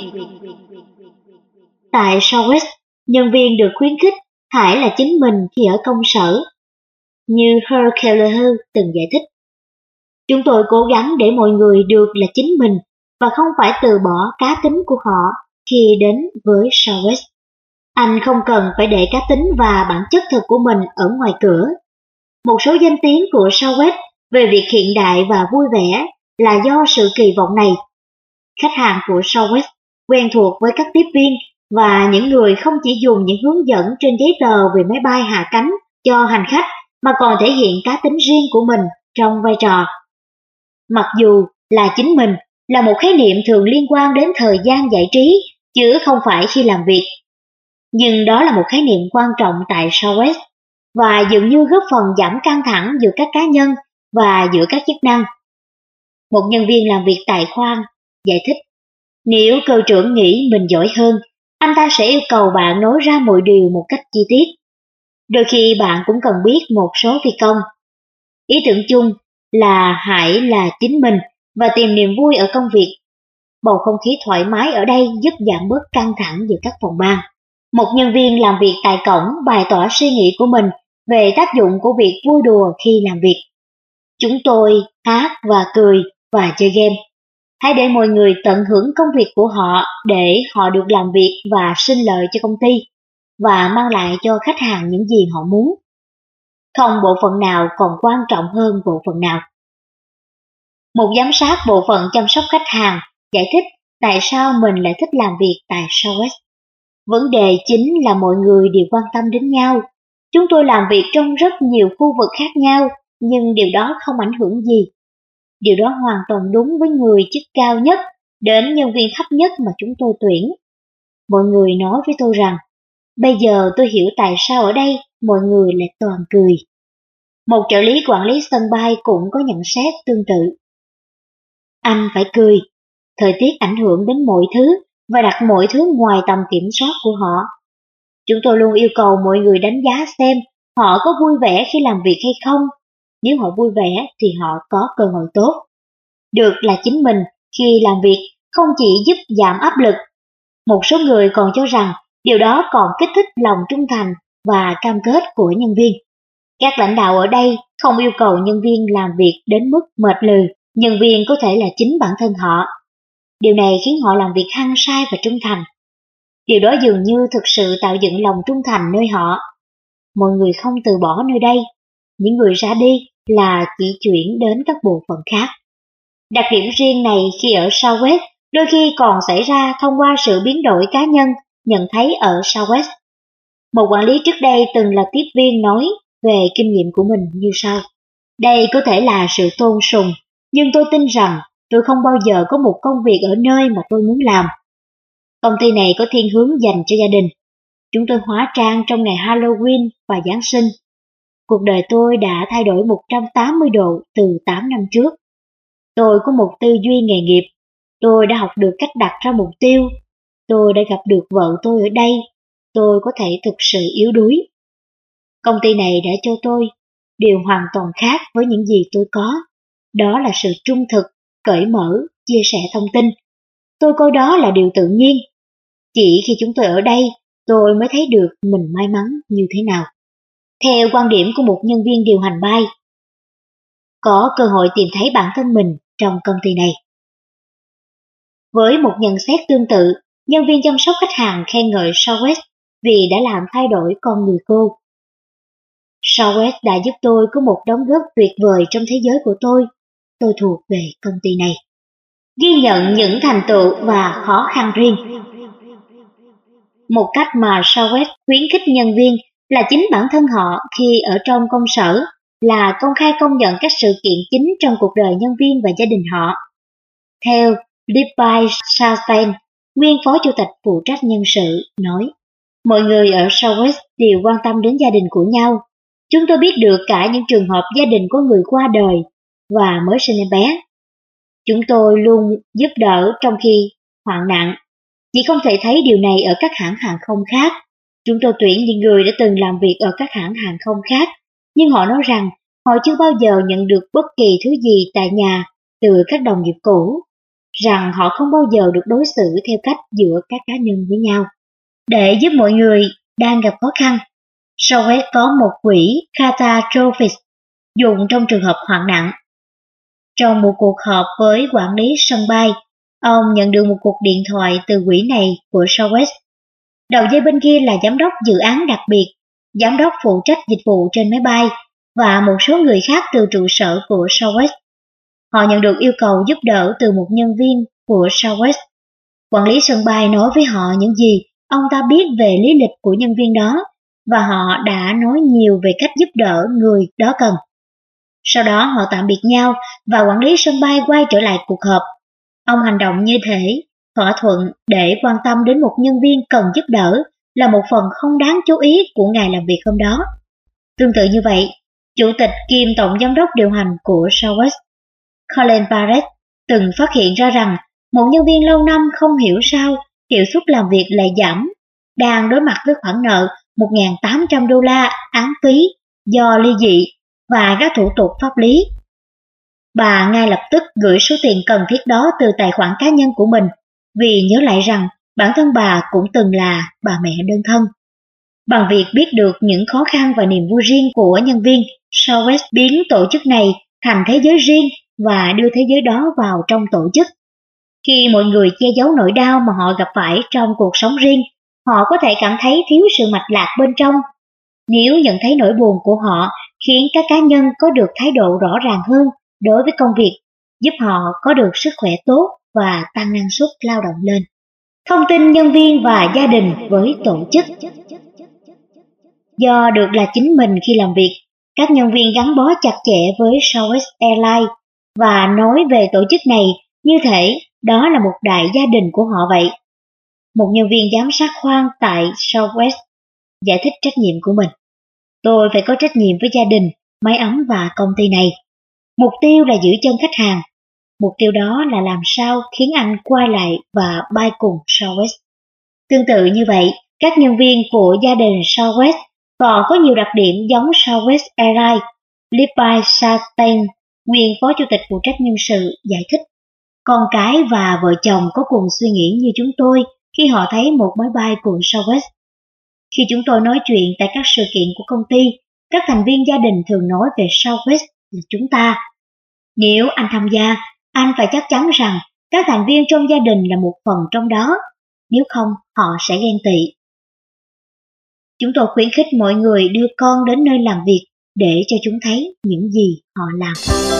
Tại Southwest, nhân viên được khuyến khích hãy là chính mình khi ở công sở. Như Herr Kelleher từng giải thích, chúng tôi cố gắng để mọi người được là chính mình và không phải từ bỏ cá tính của họ khi đến với Southwest. Anh không cần phải để cá tính và bản chất thật của mình ở ngoài cửa. Một số danh tiếng của Southwest về việc hiện đại và vui vẻ là do sự kỳ vọng này. Khách hàng của Southwest quen thuộc với các tiếp viên và những người không chỉ dùng những hướng dẫn trên giấy tờ về máy bay hạ cánh cho hành khách mà còn thể hiện cá tính riêng của mình trong vai trò. Mặc dù là chính mình là một khái niệm thường liên quan đến thời gian giải trí chứ không phải khi làm việc. Nhưng đó là một khái niệm quan trọng tại Southwest và dường như góp phần giảm căng thẳng giữa các cá nhân và giữa các chức năng. Một nhân viên làm việc tại khoang giải thích, nếu cơ trưởng nghĩ mình giỏi hơn, anh ta sẽ yêu cầu bạn nói ra mọi điều một cách chi tiết. Đôi khi bạn cũng cần biết một số phi công. Ý tưởng chung là hãy là chính mình và tìm niềm vui ở công việc. Bầu không khí thoải mái ở đây giúp giảm bớt căng thẳng giữa các phòng ban. Một nhân viên làm việc tại cổng bày tỏ suy nghĩ của mình về tác dụng của việc vui đùa khi làm việc. Chúng tôi hát và cười và chơi game. Hãy để mọi người tận hưởng công việc của họ để họ được làm việc và sinh lợi cho công ty và mang lại cho khách hàng những gì họ muốn. Không bộ phận nào còn quan trọng hơn bộ phận nào. Một giám sát bộ phận chăm sóc khách hàng giải thích tại sao mình lại thích làm việc tại Southwest. Vấn đề chính là mọi người đều quan tâm đến nhau. Chúng tôi làm việc trong rất nhiều khu vực khác nhau, nhưng điều đó không ảnh hưởng gì. Điều đó hoàn toàn đúng với người chức cao nhất đến nhân viên thấp nhất mà chúng tôi tuyển. Mọi người nói với tôi rằng, bây giờ tôi hiểu tại sao ở đây mọi người lại toàn cười. Một trợ lý quản lý sân bay cũng có nhận xét tương tự. Anh phải cười. Thời tiết ảnh hưởng đến mọi thứ và đặt mọi thứ ngoài tầm kiểm soát của họ. Chúng tôi luôn yêu cầu mọi người đánh giá xem họ có vui vẻ khi làm việc hay không. Nếu họ vui vẻ thì họ có cơ hội tốt. Được là chính mình khi làm việc không chỉ giúp giảm áp lực. Một số người còn cho rằng điều đó còn kích thích lòng trung thành và cam kết của nhân viên. Các lãnh đạo ở đây không yêu cầu nhân viên làm việc đến mức mệt lừ. Nhân viên có thể là chính bản thân họ. Điều này khiến họ làm việc hăng say và trung thành. Điều đó dường như thực sự tạo dựng lòng trung thành nơi họ. Mọi người không từ bỏ nơi đây. Những người ra đi là chỉ chuyển đến các bộ phận khác. Đặc điểm riêng này khi ở Southwest đôi khi còn xảy ra thông qua sự biến đổi cá nhân nhận thấy ở Southwest. Một quản lý trước đây từng là tiếp viên nói về kinh nghiệm của mình như sau. Đây có thể là sự tôn sùng, nhưng tôi tin rằng tôi không bao giờ có một công việc ở nơi mà tôi muốn làm. Công ty này có thiên hướng dành cho gia đình. Chúng tôi hóa trang trong ngày Halloween và Giáng sinh. Cuộc đời tôi đã thay đổi một trăm tám mươi độ từ tám năm trước. Tôi có một tư duy nghề nghiệp. Tôi đã học được cách đặt ra mục tiêu. Tôi đã gặp được vợ tôi ở đây. Tôi có thể thực sự yếu đuối. Công ty này đã cho tôi điều hoàn toàn khác với những gì tôi có. Đó là sự trung thực, cởi mở, chia sẻ thông tin. Tôi coi đó là điều tự nhiên. Chỉ khi chúng tôi ở đây, tôi mới thấy được mình may mắn như thế nào. Theo quan điểm của một nhân viên điều hành bay, có cơ hội tìm thấy bản thân mình trong công ty này. Với một nhận xét tương tự, nhân viên chăm sóc khách hàng khen ngợi Southwest vì đã làm thay đổi con người cô. Southwest đã giúp tôi có một đóng góp tuyệt vời trong thế giới của tôi. Tôi thuộc về công ty này. Ghi nhận những thành tựu và khó khăn riêng. Một cách mà Southwest khuyến khích nhân viên là chính bản thân họ khi ở trong công sở là công khai công nhận các sự kiện chính trong cuộc đời nhân viên và gia đình họ. Theo Levi Chastain, nguyên phó chủ tịch phụ trách nhân sự, nói, mọi người ở Southwest đều quan tâm đến gia đình của nhau. Chúng tôi biết được cả những trường hợp gia đình có người qua đời và mới sinh em bé. Chúng tôi luôn giúp đỡ trong khi hoạn nạn. Chị không thể thấy điều này ở các hãng hàng không khác. Chúng tôi tuyển những người đã từng làm việc ở các hãng hàng không khác, nhưng họ nói rằng họ chưa bao giờ nhận được bất kỳ thứ gì tại nhà từ các đồng nghiệp cũ, rằng họ không bao giờ được đối xử theo cách giữa các cá nhân với nhau. Để giúp mọi người đang gặp khó khăn, Southwest có một quỹ catastrophic dùng trong trường hợp hoạn nạn. Trong một cuộc họp với quản lý sân bay, ông nhận được một cuộc điện thoại từ quỹ này của Southwest. Đầu dây bên kia là giám đốc dự án đặc biệt, giám đốc phụ trách dịch vụ trên máy bay và một số người khác từ trụ sở của Southwest. Họ nhận được yêu cầu giúp đỡ từ một nhân viên của Southwest. Quản lý sân bay nói với họ những gì ông ta biết về lý lịch của nhân viên đó, và họ đã nói nhiều về cách giúp đỡ người đó cần. Sau đó họ tạm biệt nhau và quản lý sân bay quay trở lại cuộc họp. Ông hành động như thể thỏa thuận để quan tâm đến một nhân viên cần giúp đỡ là một phần không đáng chú ý của ngày làm việc hôm đó. Tương tự như vậy, chủ tịch kiêm tổng giám đốc điều hành của Southwest, Colin Barrett, từng phát hiện ra rằng một nhân viên lâu năm không hiểu sao hiệu suất làm việc lại giảm, đang đối mặt với khoản nợ một nghìn tám trăm đô la án phí do ly dị và các thủ tục pháp lý. Bà ngay lập tức gửi số tiền cần thiết đó từ tài khoản cá nhân của mình, vì nhớ lại rằng bản thân bà cũng từng là bà mẹ đơn thân. Bằng việc biết được những khó khăn và niềm vui riêng của nhân viên, Southwest biến tổ chức này thành thế giới riêng và đưa thế giới đó vào trong tổ chức. Khi mọi người che giấu nỗi đau mà họ gặp phải trong cuộc sống riêng, họ có thể cảm thấy thiếu sự mạch lạc bên trong. Nếu nhận thấy nỗi buồn của họ khiến các cá nhân có được thái độ rõ ràng hơn đối với công việc, giúp họ có được sức khỏe tốt và tăng năng suất lao động lên. Thông tin nhân viên và gia đình với tổ chức. Do được là chính mình khi làm việc, các nhân viên gắn bó chặt chẽ với Southwest Airlines và nói về tổ chức này như thể đó là một đại gia đình của họ vậy. Một nhân viên giám sát khoang tại Southwest giải thích trách nhiệm của mình. Tôi phải có trách nhiệm với gia đình, mái ấm và công ty này. Mục tiêu là giữ chân khách hàng. Mục tiêu đó là làm sao khiến anh quay lại và bay cùng Southwest. Tương tự như vậy, các nhân viên của gia đình Southwest còn có nhiều đặc điểm giống Southwest Airlines. Levi Sartain, nguyên phó chủ tịch phụ trách nhân sự, giải thích. Con cái và vợ chồng có cùng suy nghĩ như chúng tôi khi họ thấy một máy bay của Southwest. Khi chúng tôi nói chuyện tại các sự kiện của công ty, các thành viên gia đình thường nói về Southwest là chúng ta. Nếu anh tham gia, anh phải chắc chắn rằng các thành viên trong gia đình là một phần trong đó, nếu không họ sẽ ghen tị. Chúng tôi khuyến khích mọi người đưa con đến nơi làm việc để cho chúng thấy những gì họ làm.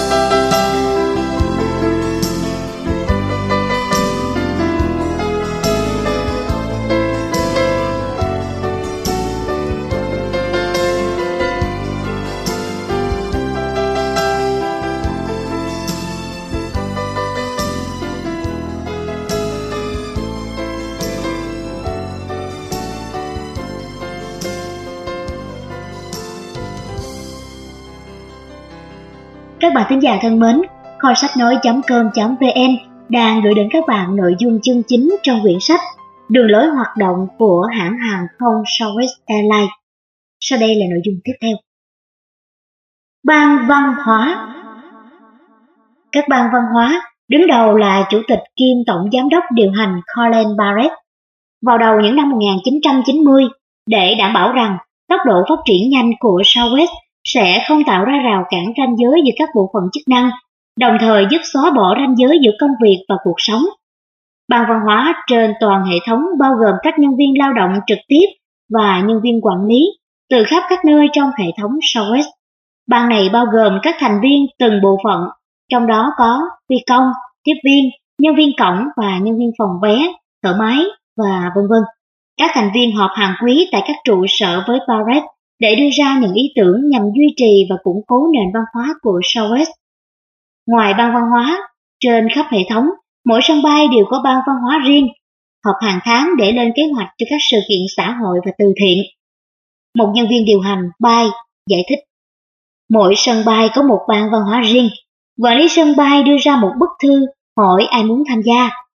Các bạn thính giả thân mến, kho sách nói chấm com chấm vn đang gửi đến các bạn nội dung chân chính trong quyển sách Đường lối hoạt động của hãng hàng không Southwest Airlines. Sau đây là nội dung tiếp theo. Ban văn hóa. Các ban văn hóa, đứng đầu là chủ tịch kiêm tổng giám đốc điều hành Colin Barrett. Vào đầu những năm một nghìn chín trăm chín mươi, để đảm bảo rằng tốc độ phát triển nhanh của Southwest sẽ không tạo ra rào cản ranh giới giữa các bộ phận chức năng, đồng thời giúp xóa bỏ ranh giới giữa công việc và cuộc sống. Ban văn hóa trên toàn hệ thống bao gồm các nhân viên lao động trực tiếp và nhân viên quản lý từ khắp các nơi trong hệ thống Southwest. Ban này bao gồm các thành viên từng bộ phận, trong đó có phi công, tiếp viên, nhân viên cổng và nhân viên phòng vé, thợ máy và vân vân. Các thành viên họp hàng quý tại các trụ sở với Barrett để đưa ra những ý tưởng nhằm duy trì và củng cố nền văn hóa của Southwest. Ngoài ban văn hóa, trên khắp hệ thống, mỗi sân bay đều có ban văn hóa riêng, họp hàng tháng để lên kế hoạch cho các sự kiện xã hội và từ thiện. Một nhân viên điều hành bay giải thích, mỗi sân bay có một ban văn hóa riêng. Quản lý sân bay đưa ra một bức thư hỏi ai muốn tham gia.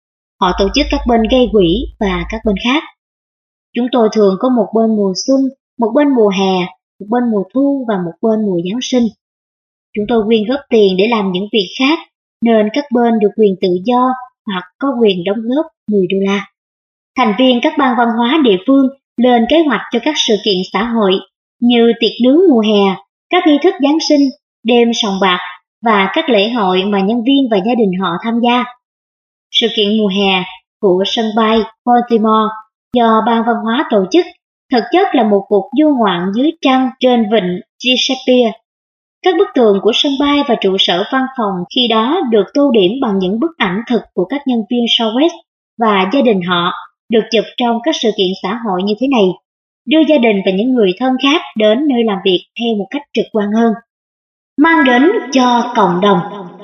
họ tổ chức các bên gây quỹ và các bên khác. Chúng tôi thường có một bên mùa xuân, một bên mùa hè, một bên mùa thu và một bên mùa Giáng sinh. Chúng tôi quyên góp tiền để làm những việc khác, nên các bên được quyền tự do hoặc có quyền đóng góp mười đô la. Thành viên các ban văn hóa địa phương lên kế hoạch cho các sự kiện xã hội như tiệc nướng mùa hè, các nghi thức Giáng sinh, đêm sòng bạc và các lễ hội mà nhân viên và gia đình họ tham gia. Sự kiện mùa hè của sân bay Baltimore do ban văn hóa tổ chức thực chất là một cuộc du ngoạn dưới trăng trên vịnh Chesapeake. Các bức tường của sân bay và trụ sở văn phòng khi đó được tô điểm bằng những bức ảnh thực của các nhân viên Southwest và gia đình họ được chụp trong các sự kiện xã hội như thế này, đưa gia đình và những người thân khác đến nơi làm việc theo một cách trực quan hơn. Mang đến cho cộng đồng.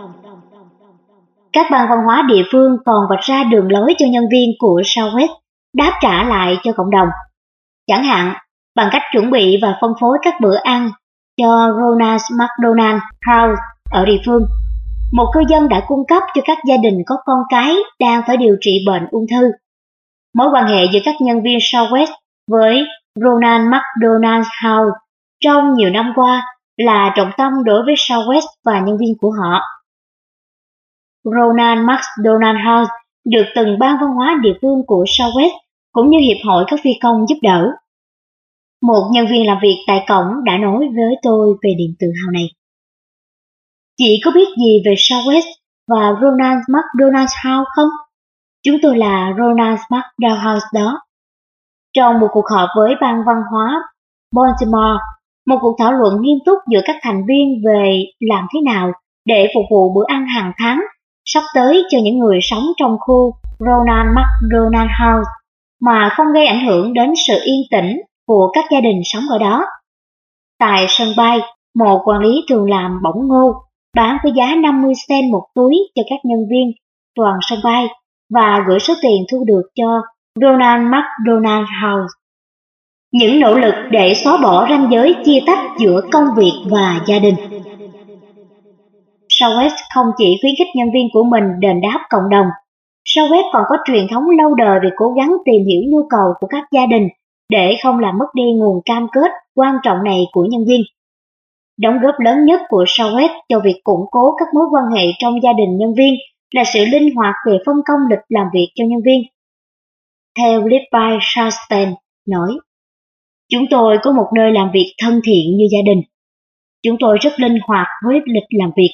Các ban văn hóa địa phương còn vạch ra đường lối cho nhân viên của Southwest đáp trả lại cho cộng đồng. Chẳng hạn, bằng cách chuẩn bị và phân phối các bữa ăn cho Ronald McDonald House ở địa phương. Một cư dân đã cung cấp cho các gia đình có con cái đang phải điều trị bệnh ung thư. Mối quan hệ giữa các nhân viên Southwest với Ronald McDonald House trong nhiều năm qua là trọng tâm đối với Southwest và nhân viên của họ. Ronald McDonald House được từng ban văn hóa địa phương của Southwest cũng như Hiệp hội các phi công giúp đỡ. Một nhân viên làm việc tại cổng đã nói với tôi về niềm tự hào này. Chị có biết gì về Southwest và Ronald McDonald House không? Chúng tôi là Ronald McDonald House đó. Trong một cuộc họp với ban văn hóa Baltimore, một cuộc thảo luận nghiêm túc giữa các thành viên về làm thế nào để phục vụ bữa ăn hàng tháng sắp tới cho những người sống trong khu Ronald McDonald House mà không gây ảnh hưởng đến sự yên tĩnh của các gia đình sống ở đó. Tại sân bay, một quản lý thường làm bỏng ngô, bán với giá năm mươi cent một túi cho các nhân viên toàn sân bay và gửi số tiền thu được cho Ronald McDonald House. Những nỗ lực để xóa bỏ ranh giới chia tách giữa công việc và gia đình. Southwest không chỉ khuyến khích nhân viên của mình đền đáp cộng đồng, Southwest còn có truyền thống lâu đời về cố gắng tìm hiểu nhu cầu của các gia đình để không làm mất đi nguồn cam kết quan trọng này của nhân viên. Đóng góp lớn nhất của Southwest cho việc củng cố các mối quan hệ trong gia đình nhân viên là sự linh hoạt về phân công lịch làm việc cho nhân viên. Theo Levi Charleston nói, chúng tôi có một nơi làm việc thân thiện như gia đình. Chúng tôi rất linh hoạt với lịch làm việc.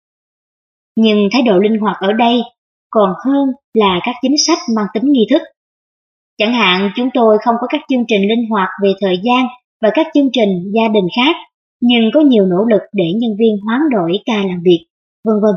Nhưng thái độ linh hoạt ở đây còn hơn là các chính sách mang tính nghi thức. Chẳng hạn, chúng tôi không có các chương trình linh hoạt về thời gian và các chương trình gia đình khác, nhưng có nhiều nỗ lực để nhân viên hoán đổi ca làm việc, vân vân.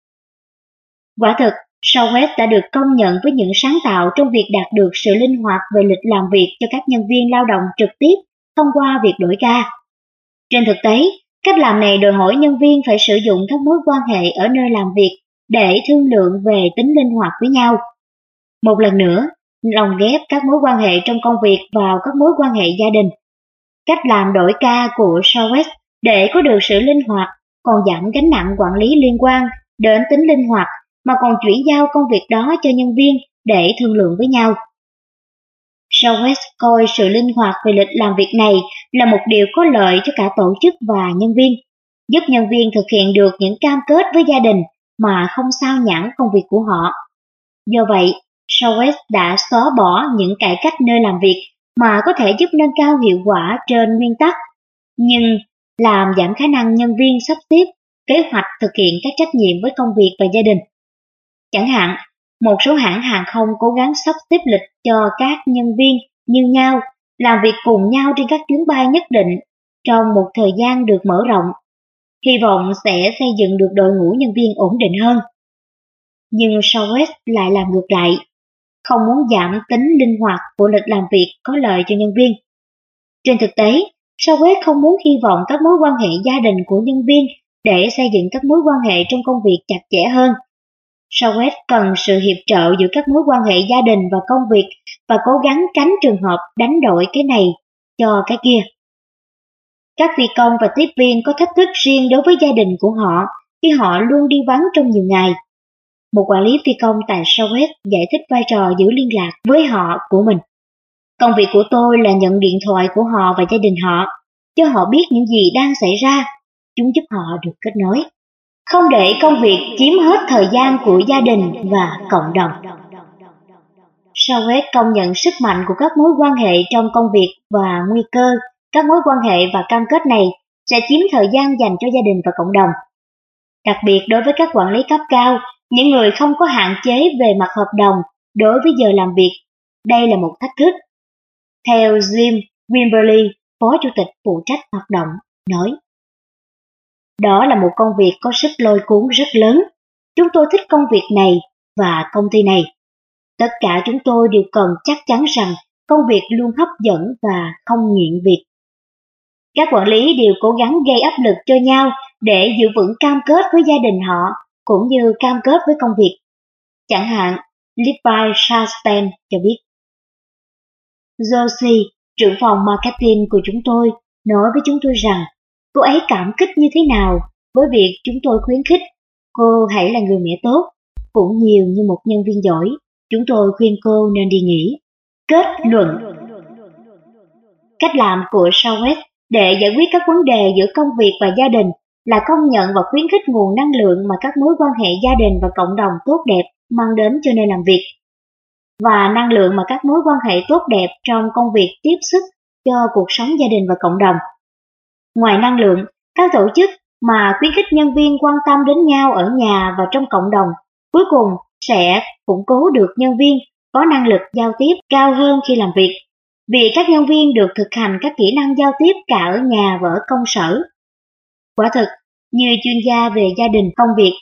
Quả thực, Southwest đã được công nhận với những sáng tạo trong việc đạt được sự linh hoạt về lịch làm việc cho các nhân viên lao động trực tiếp thông qua việc đổi ca. Trên thực tế, cách làm này đòi hỏi nhân viên phải sử dụng các mối quan hệ ở nơi làm việc để thương lượng về tính linh hoạt với nhau. Một lần nữa, lồng ghép các mối quan hệ trong công việc vào các mối quan hệ gia đình. Cách làm đổi ca của Southwest để có được sự linh hoạt còn giảm gánh nặng quản lý liên quan đến tính linh hoạt mà còn chuyển giao công việc đó cho nhân viên để thương lượng với nhau. Southwest coi sự linh hoạt về lịch làm việc này là một điều có lợi cho cả tổ chức và nhân viên, giúp nhân viên thực hiện được những cam kết với gia đình mà không sao nhãng công việc của họ. Do vậy, Southwest đã xóa bỏ những cải cách nơi làm việc mà có thể giúp nâng cao hiệu quả trên nguyên tắc, nhưng làm giảm khả năng nhân viên sắp xếp, kế hoạch thực hiện các trách nhiệm với công việc và gia đình. Chẳng hạn, một số hãng hàng không cố gắng sắp xếp lịch cho các nhân viên như nhau, làm việc cùng nhau trên các chuyến bay nhất định trong một thời gian được mở rộng, hy vọng sẽ xây dựng được đội ngũ nhân viên ổn định hơn. Nhưng Southwest lại làm ngược lại, không muốn giảm tính linh hoạt của lịch làm việc có lợi cho nhân viên. Trên thực tế, Southwest không muốn hy vọng các mối quan hệ gia đình của nhân viên để xây dựng các mối quan hệ trong công việc chặt chẽ hơn. Southwest cần sự hiệp trợ giữa các mối quan hệ gia đình và công việc và cố gắng tránh trường hợp đánh đổi cái này cho cái kia. Các phi công và tiếp viên có thách thức riêng đối với gia đình của họ khi họ luôn đi vắng trong nhiều ngày. Một quản lý phi công tại Southwest giải thích vai trò giữ liên lạc với họ của mình. Công việc của tôi là nhận điện thoại của họ và gia đình họ, cho họ biết những gì đang xảy ra. Chúng giúp họ được kết nối. Không để công việc chiếm hết thời gian của gia đình và cộng đồng. Southwest công nhận sức mạnh của các mối quan hệ trong công việc và nguy cơ các mối quan hệ và cam kết này sẽ chiếm thời gian dành cho gia đình và cộng đồng. Đặc biệt đối với các quản lý cấp cao, những người không có hạn chế về mặt hợp đồng đối với giờ làm việc, đây là một thách thức. Theo Jim Wimberly, Phó Chủ tịch phụ trách hoạt động, nói: Đó là một công việc có sức lôi cuốn rất lớn. Chúng tôi thích công việc này và công ty này. Tất cả chúng tôi đều cần chắc chắn rằng công việc luôn hấp dẫn và không nghiện việc. Các quản lý đều cố gắng gây áp lực cho nhau để giữ vững cam kết với gia đình họ, cũng như cam kết với công việc. Chẳng hạn, Levi Chastain cho biết. Josie, trưởng phòng marketing của chúng tôi, nói với chúng tôi rằng cô ấy cảm kích như thế nào với việc chúng tôi khuyến khích cô hãy là người mẹ tốt, cũng nhiều như một nhân viên giỏi. Chúng tôi khuyên cô nên đi nghỉ. Kết luận. Cách làm của Southwest để giải quyết các vấn đề giữa công việc và gia đình là công nhận và khuyến khích nguồn năng lượng mà các mối quan hệ gia đình và cộng đồng tốt đẹp mang đến cho nơi làm việc, và năng lượng mà các mối quan hệ tốt đẹp trong công việc tiếp sức cho cuộc sống gia đình và cộng đồng. Ngoài năng lượng, các tổ chức mà khuyến khích nhân viên quan tâm đến nhau ở nhà và trong cộng đồng cuối cùng sẽ củng cố được nhân viên có năng lực giao tiếp cao hơn khi làm việc, vì các nhân viên được thực hành các kỹ năng giao tiếp cả ở nhà và ở công sở. Quả thực, như chuyên gia về gia đình công việc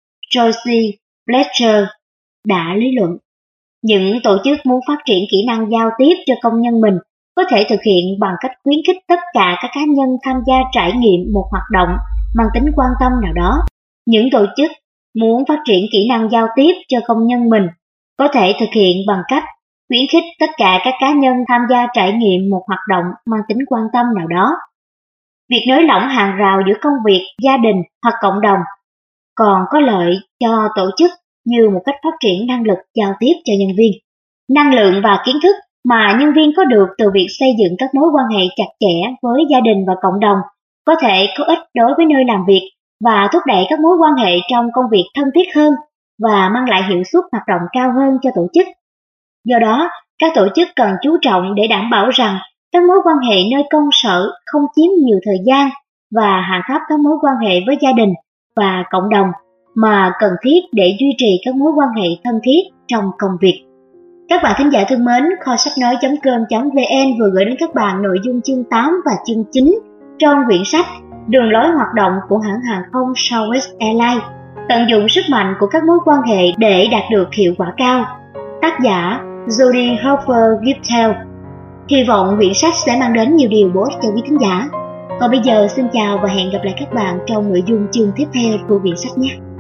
Josie Fletcher đã lý luận, những tổ chức muốn phát triển kỹ năng giao tiếp cho công nhân mình có thể thực hiện bằng cách khuyến khích tất cả các cá nhân tham gia trải nghiệm một hoạt động mang tính quan tâm nào đó. Những tổ chức muốn phát triển kỹ năng giao tiếp cho công nhân mình có thể thực hiện bằng cách khuyến khích tất cả các cá nhân tham gia trải nghiệm một hoạt động mang tính quan tâm nào đó. Việc nới lỏng hàng rào giữa công việc, gia đình hoặc cộng đồng còn có lợi cho tổ chức như một cách phát triển năng lực giao tiếp cho nhân viên. Năng lượng và kiến thức mà nhân viên có được từ việc xây dựng các mối quan hệ chặt chẽ với gia đình và cộng đồng có thể có ích đối với nơi làm việc và thúc đẩy các mối quan hệ trong công việc thân thiết hơn và mang lại hiệu suất hoạt động cao hơn cho tổ chức. Do đó, các tổ chức cần chú trọng để đảm bảo rằng các mối quan hệ nơi công sở không chiếm nhiều thời gian và hạ thấp các mối quan hệ với gia đình và cộng đồng mà cần thiết để duy trì các mối quan hệ thân thiết trong công việc. Các bạn thính giả thân mến, kho sách nói chấm com chấm vn vừa gửi đến các bạn nội dung chương tám và chương chín trong quyển sách Đường lối hoạt động của hãng hàng không Southwest Airlines, tận dụng sức mạnh của các mối quan hệ để đạt được hiệu quả cao. Tác giả Jody Hopper Giptel. Hy vọng quyển sách sẽ mang đến nhiều điều bổ ích cho quý thính giả. Còn bây giờ xin chào và hẹn gặp lại các bạn trong nội dung chương tiếp theo của quyển sách nhé.